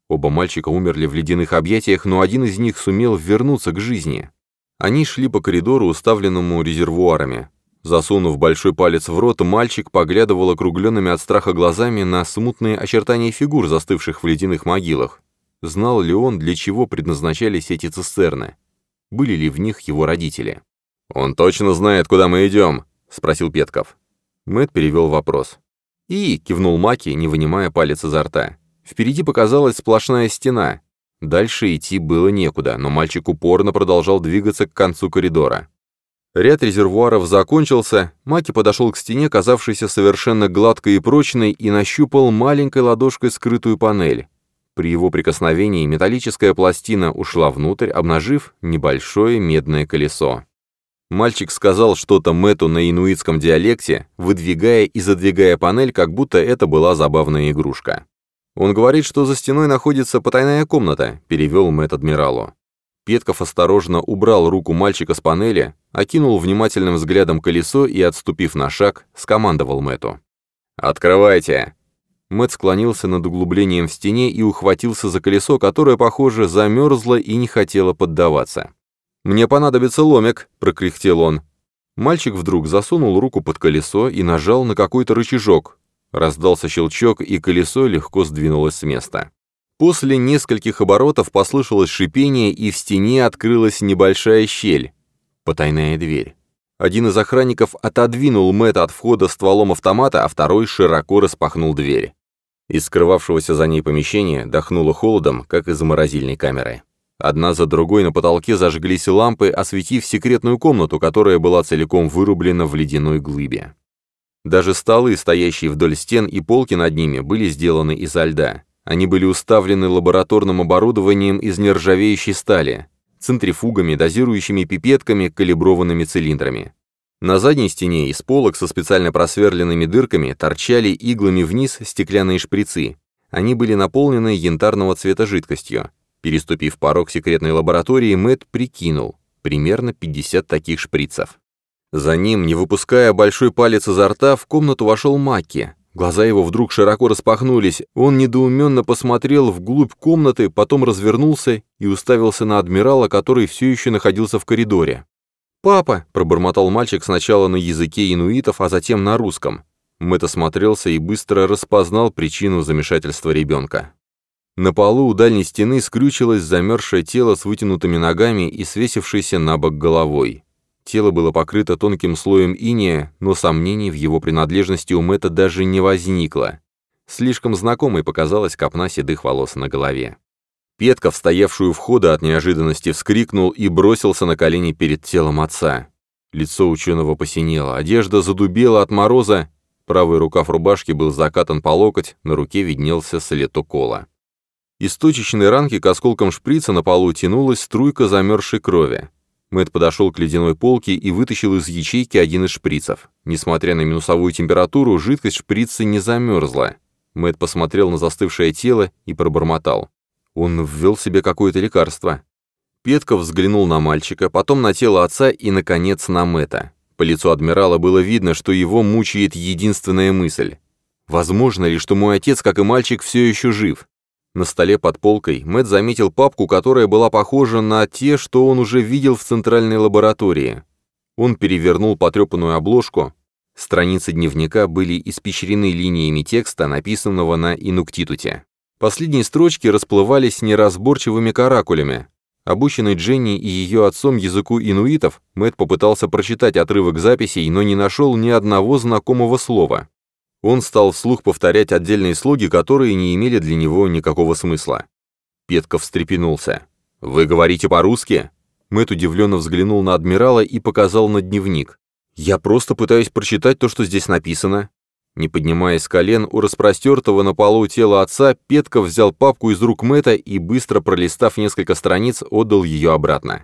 Оба мальчика умерли в ледяных объятиях, но один из них сумел вернуться к жизни. Они шли по коридору, уставленному резервуарами. Засунув большой палец в рот, мальчик поглядывал округленными от страха глазами на смутные очертания фигур, застывших в ледяных могилах. Знал ли он, для чего предназначались эти цистерны? Были ли в них его родители? «Он точно знает, куда мы идем?» — спросил Петков. Мэтт перевел вопрос. «И», — кивнул Маки, не вынимая палец изо рта. Впереди показалась сплошная стена. Дальше идти было некуда, но мальчик упорно продолжал двигаться к концу коридора. Ряд резервуаров закончился, Маки подошел к стене, казавшейся совершенно гладкой и прочной, и нащупал маленькой ладошкой скрытую панель. При его прикосновении металлическая пластина ушла внутрь, обнажив небольшое медное колесо. Мальчик сказал что-то Мэтту на инуитском диалекте, выдвигая и задвигая панель, как будто это была забавная игрушка. «Он говорит, что за стеной находится потайная комната», — перевел Мэтт адмиралу. Петков осторожно убрал руку мальчика с панели, окинул внимательным взглядом колесо и, отступив на шаг, скомандовал Мэтту. «Открывайте!» Мэтт склонился над углублением в стене и ухватился за колесо, которое, похоже, замерзло и не хотело поддаваться. «Мне понадобится ломик», — прокряхтел он. Мальчик вдруг засунул руку под колесо и нажал на какой-то рычажок. Раздался щелчок, и колесо легко сдвинулось с места. После нескольких оборотов послышалось шипение, и в стене открылась небольшая щель. Потайная дверь. Один из охранников отодвинул Мэтта от входа стволом автомата, а второй широко распахнул дверь. Из скрывавшегося за ней помещения дохнуло холодом, как из морозильной камеры. Одна за другой на потолке зажглись лампы, осветив секретную комнату, которая была целиком вырублена в ледяной глыбе. Даже столы, стоящие вдоль стен, и полки над ними были сделаны изо льда. Они были уставлены лабораторным оборудованием из нержавеющей стали, центрифугами, дозирующими пипетками, калиброванными цилиндрами. На задней стене из полок со специально просверленными дырками торчали иглами вниз стеклянные шприцы. Они были наполнены янтарного цвета жидкостью. Переступив порог секретной лаборатории, Мэтт прикинул, примерно 50 таких шприцев. За ним, не выпуская большой палец изо рта, в комнату вошел Маки. Глаза его вдруг широко распахнулись, он недоуменно посмотрел вглубь комнаты, потом развернулся и уставился на адмирала, который все еще находился в коридоре. «Папа!» — пробормотал мальчик сначала на языке инуитов, а затем на русском. Мэтт осмотрелся и быстро распознал причину замешательства ребенка. На полу у дальней стены скрючилось замерзшее тело с вытянутыми ногами и свесившейся на бок головой. Тело было покрыто тонким слоем инея, но сомнений в его принадлежности у Мэтта даже не возникло. Слишком знакомой показалась копна седых волос на голове. Петков, стоявший у входа от неожиданности, вскрикнул и бросился на колени перед телом отца. Лицо ученого посинело, одежда задубела от мороза, правый рукав рубашки был закатан по локоть, на руке виднелся след укола. Из точечной ранки к осколкам шприца на полу тянулась струйка замерзшей крови. Мэтт подошел к ледяной полке и вытащил из ячейки один из шприцев. Несмотря на минусовую температуру, жидкость шприца не замерзла. Мэтт посмотрел на застывшее тело и пробормотал. Он ввел себе какое-то лекарство. Петков взглянул на мальчика, потом на тело отца и, наконец, на Мэтта. По лицу адмирала было видно, что его мучает единственная мысль. Возможно ли, что мой отец, как и мальчик, все еще жив? На столе под полкой Мэтт заметил папку, которая была похожа на те, что он уже видел в центральной лаборатории. Он перевернул потрепанную обложку. Страницы дневника были испещрены линиями текста, написанного на инуктитуте. Последние строчки расплывались неразборчивыми каракулями. Обученный Дженни и ее отцом языку инуитов, Мэтт попытался прочитать отрывок записей, но не нашел ни одного знакомого слова. Он стал вслух повторять отдельные слоги, которые не имели для него никакого смысла. Петков встрепенулся. «Вы говорите по-русски?» Мэтт удивленно взглянул на адмирала и показал на дневник. «Я просто пытаюсь прочитать то, что здесь написано». Не поднимаясь с колен, у распростертого на полу тела отца, Петков взял папку из рук Мэтта и, быстро пролистав несколько страниц, отдал ее обратно.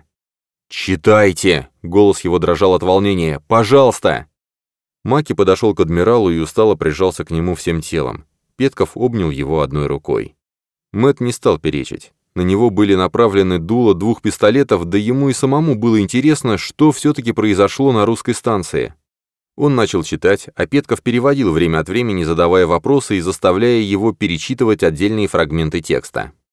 «Читайте!» — голос его дрожал от волнения. «Пожалуйста!» Маки подошел к адмиралу и устало прижался к нему всем телом. Петков обнял его одной рукой. Мэтт не стал перечить. На него были направлены дула 2 пистолетов, да ему и самому было интересно, что все-таки произошло на русской станции. Он начал читать, а Петков переводил время от времени, задавая вопросы и заставляя его перечитывать отдельные фрагменты текста.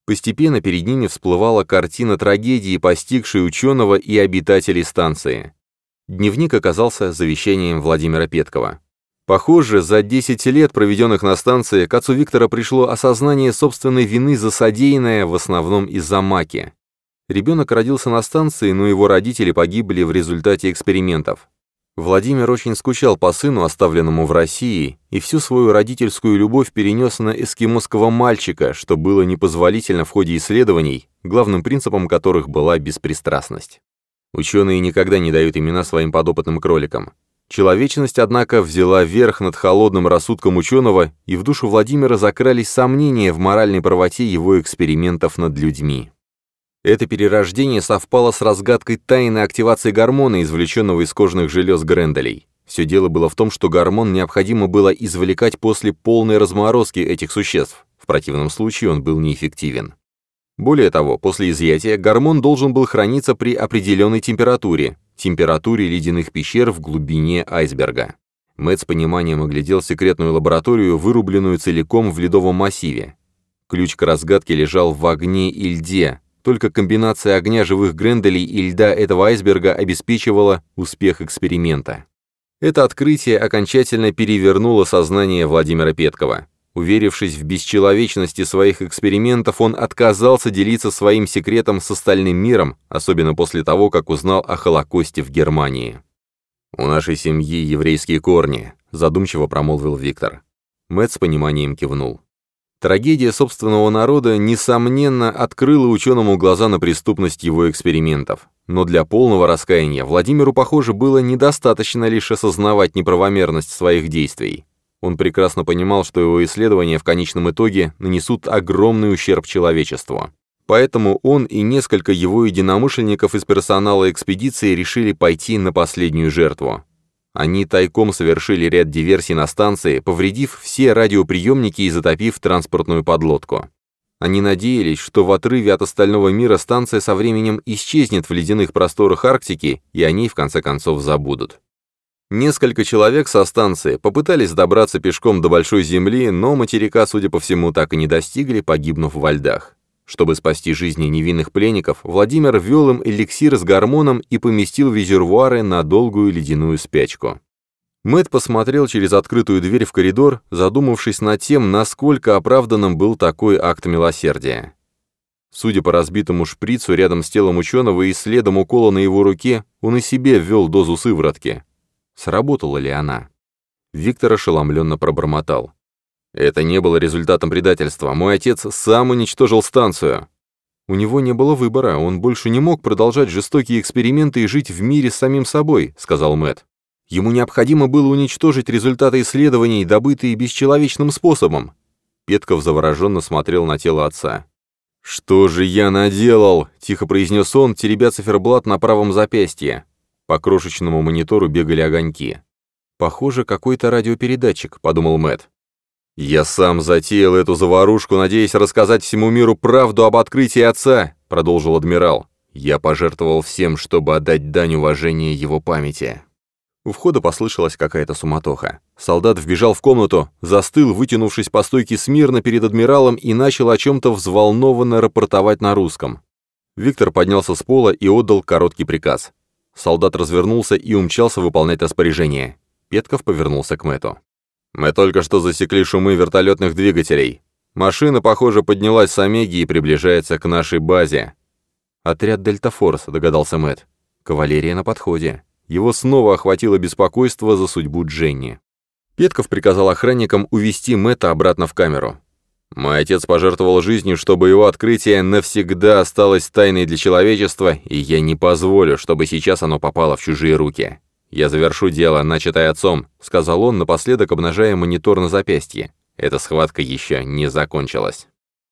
Постепенно перед ними всплывала картина трагедии, постигшей ученого и обитателей станции. Дневник оказался завещанием Владимира Петкова. Похоже, за 10 лет, проведенных на станции, к отцу Виктора пришло осознание собственной вины за содеянное, в основном из-за маки. Ребенок родился на станции, но его родители погибли в результате экспериментов. Владимир очень скучал по сыну, оставленному в России, и всю свою родительскую любовь перенес на эскимосского мальчика, что было непозволительно в ходе исследований, главным принципом которых была беспристрастность. Ученые никогда не дают имена своим подопытным кроликам. Человечность, однако, взяла верх над холодным рассудком ученого, и в душу Владимира закрались сомнения в моральной правоте его экспериментов над людьми. Это перерождение совпало с разгадкой тайны активации гормона, извлеченного из кожных желез Гренделей. Все дело было в том, что гормон необходимо было извлекать после полной разморозки этих существ, в противном случае он был неэффективен. Более того, после изъятия гормон должен был храниться при определенной температуре ледяных пещер в глубине айсберга. Мэтт с пониманием оглядел секретную лабораторию, вырубленную целиком в ледовом массиве. Ключ к разгадке лежал в огне и льде, только комбинация огня живых Гренделей и льда этого айсберга обеспечивала успех эксперимента. Это открытие окончательно перевернуло сознание Владимира Петкова. Уверившись в бесчеловечности своих экспериментов, он отказался делиться своим секретом с остальным миром, особенно после того, как узнал о Холокосте в Германии. «У нашей семьи еврейские корни», — задумчиво промолвил Виктор. Мэтт с пониманием кивнул. Трагедия собственного народа, несомненно, открыла ученому глаза на преступность его экспериментов. Но для полного раскаяния Владимиру, похоже, было недостаточно лишь осознавать неправомерность своих действий. Он прекрасно понимал, что его исследования в конечном итоге нанесут огромный ущерб человечеству. Поэтому он и несколько его единомышленников из персонала экспедиции решили пойти на последнюю жертву. Они тайком совершили ряд диверсий на станции, повредив все радиоприемники и затопив транспортную подлодку. Они надеялись, что в отрыве от остального мира станция со временем исчезнет в ледяных просторах Арктики, и о ней в конце концов забудут. Несколько человек со станции попытались добраться пешком до Большой Земли, но материка, судя по всему, так и не достигли, погибнув во льдах. Чтобы спасти жизни невинных пленников, Владимир ввел им эликсир с гормоном и поместил в резервуары на долгую ледяную спячку. Мэтт посмотрел через открытую дверь в коридор, задумавшись над тем, насколько оправданным был такой акт милосердия. Судя по разбитому шприцу рядом с телом ученого и следом укола на его руке, он и себе ввел дозу сыворотки. Сработала ли она? Виктор ошеломленно пробормотал. «Это не было результатом предательства. Мой отец сам уничтожил станцию». У него не было выбора, он больше не мог продолжать жестокие эксперименты и жить в мире с самим собой, сказал Мэтт. Ему необходимо было уничтожить результаты исследований, добытые бесчеловечным способом. Петков завороженно смотрел на тело отца. «Что же я наделал?» – тихо произнес он, теребя циферблат на правом запястье. По крошечному монитору бегали огоньки. «Похоже, какой-то радиопередатчик», — подумал Мэтт. «Я сам затеял эту заварушку, надеясь рассказать всему миру правду об открытии отца», — продолжил адмирал. «Я пожертвовал всем, чтобы отдать дань уважения его памяти». У входа послышалась какая-то суматоха. Солдат вбежал в комнату, застыл, вытянувшись по стойке смирно перед адмиралом и начал о чем-то взволнованно рапортовать на русском. Виктор поднялся с пола и отдал короткий приказ. Солдат развернулся и умчался выполнять распоряжение. Петков повернулся к Мэтту. «Мы только что засекли шумы вертолетных двигателей. Машина, похоже, поднялась с Омеги и приближается к нашей базе». «Отряд Дельта-Форс», — догадался Мэтт. «Кавалерия на подходе». Его снова охватило беспокойство за судьбу Дженни. Петков приказал охранникам увести Мэтта обратно в камеру. «Мой отец пожертвовал жизнью, чтобы его открытие навсегда осталось тайной для человечества, и я не позволю, чтобы сейчас оно попало в чужие руки. Я завершу дело, начатое отцом», — сказал он, напоследок обнажая монитор на запястье. Эта схватка еще не закончилась.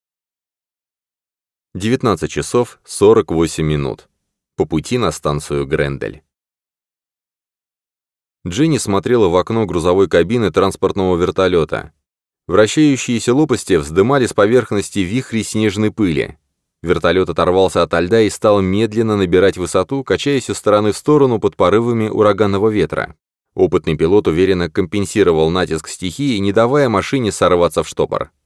19 часов 48 минут. По пути на станцию Грендель. Дженни смотрела в окно грузовой кабины транспортного вертолета. Вращающиеся лопасти вздымали с поверхности вихри снежной пыли. Вертолет оторвался от льда и стал медленно набирать высоту, качаясь из стороны в сторону под порывами ураганного ветра. Опытный пилот уверенно компенсировал натиск стихии, не давая машине сорваться в штопор.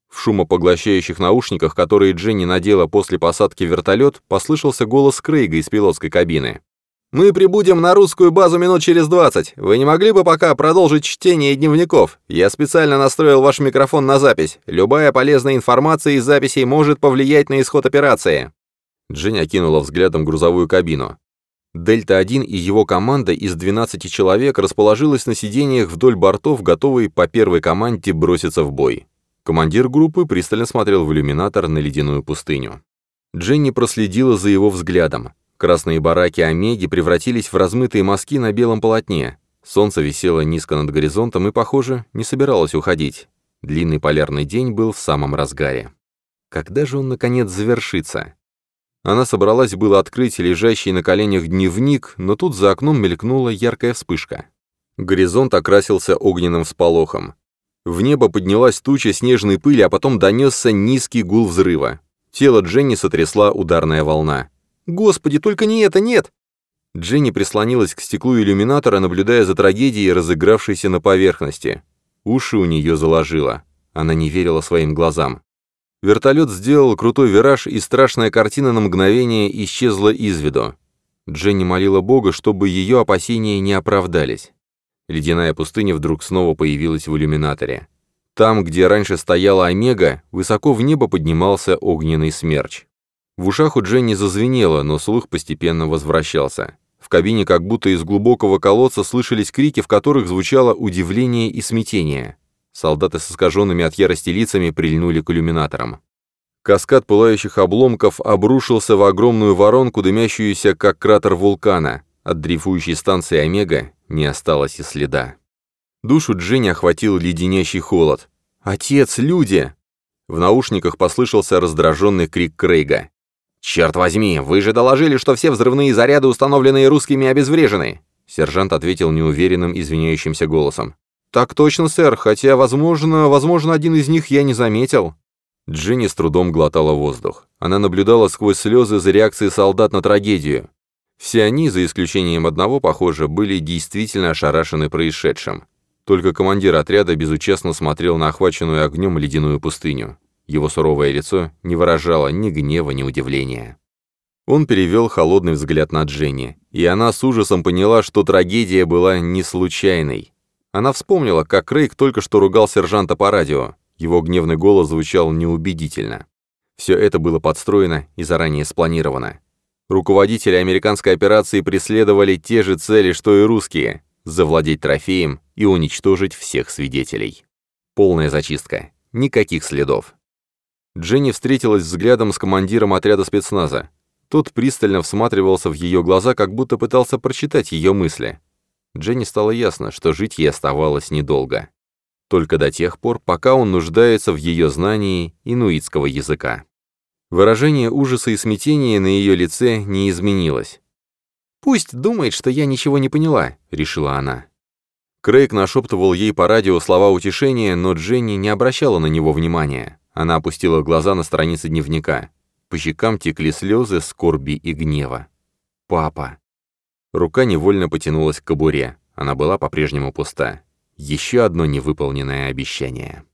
В шумопоглощающих наушниках, которые Дженни надела после посадки в вертолет, послышался голос Крейга из пилотской кабины. «Мы прибудем на русскую базу минут через 20. Вы не могли бы пока продолжить чтение дневников? Я специально настроил ваш микрофон на запись. Любая полезная информация из записей может повлиять на исход операции». Дженни окинула взглядом грузовую кабину. Дельта-1 и его команда из 12 человек расположилась на сиденьях вдоль бортов, готовые по первой команде броситься в бой. Командир группы пристально смотрел в иллюминатор на ледяную пустыню. Дженни проследила за его взглядом. Красные бараки Омеги превратились в размытые мазки на белом полотне. Солнце висело низко над горизонтом и, похоже, не собиралось уходить. Длинный полярный день был в самом разгаре. Когда же он, наконец, завершится? Она собралась было открыть лежащий на коленях дневник, но тут за окном мелькнула яркая вспышка. Горизонт окрасился огненным всполохом. В небо поднялась туча снежной пыли, а потом донесся низкий гул взрыва. Тело Дженни сотрясла ударная волна. «Господи, только не это, нет!» Дженни прислонилась к стеклу иллюминатора, наблюдая за трагедией, разыгравшейся на поверхности. Уши у нее заложило. Она не верила своим глазам. Вертолет сделал крутой вираж, и страшная картина на мгновение исчезла из виду. Дженни молила Бога, чтобы ее опасения не оправдались. Ледяная пустыня вдруг снова появилась в иллюминаторе. Там, где раньше стояла Омега, высоко в небо поднимался огненный смерч. В ушах у Дженни зазвенело, но слух постепенно возвращался. В кабине как будто из глубокого колодца слышались крики, в которых звучало удивление и смятение. Солдаты с искаженными от ярости лицами прильнули к иллюминаторам. Каскад пылающих обломков обрушился в огромную воронку, дымящуюся, как кратер вулкана. От дрейфующей станции Омега не осталось и следа. Душу Дженни охватил леденящий холод. «Отец, люди!» В наушниках послышался раздраженный крик Крейга. «Черт возьми, вы же доложили, что все взрывные заряды, установленные русскими, обезврежены!» Сержант ответил неуверенным, извиняющимся голосом. «Так точно, сэр, хотя, возможно, один из них я не заметил». Дженни с трудом глотала воздух. Она наблюдала сквозь слезы за реакцией солдат на трагедию. Все они, за исключением одного, похоже, были действительно ошарашены происшедшим. Только командир отряда безучастно смотрел на охваченную огнем ледяную пустыню. Его суровое лицо не выражало ни гнева, ни удивления. Он перевел холодный взгляд на Дженни, и она с ужасом поняла, что трагедия была не случайной. Она вспомнила, как Крейг только что ругал сержанта по радио. Его гневный голос звучал неубедительно. Все это было подстроено и заранее спланировано. Руководители американской операции преследовали те же цели, что и русские – завладеть трофеем и уничтожить всех свидетелей. Полная зачистка. Никаких следов. Дженни встретилась взглядом с командиром отряда спецназа. Тот пристально всматривался в ее глаза, как будто пытался прочитать ее мысли. Дженни стало ясно, что жить ей оставалось недолго. Только до тех пор, пока он нуждается в ее знании инуитского языка. Выражение ужаса и смятения на ее лице не изменилось. «Пусть думает, что я ничего не поняла», — решила она. Крейг нашептывал ей по радио слова утешения, но Дженни не обращала на него внимания. Она опустила глаза на страницы дневника. По щекам текли слезы скорби и гнева. «Папа». Рука невольно потянулась к кобуре. Она была по-прежнему пуста. Еще одно невыполненное обещание.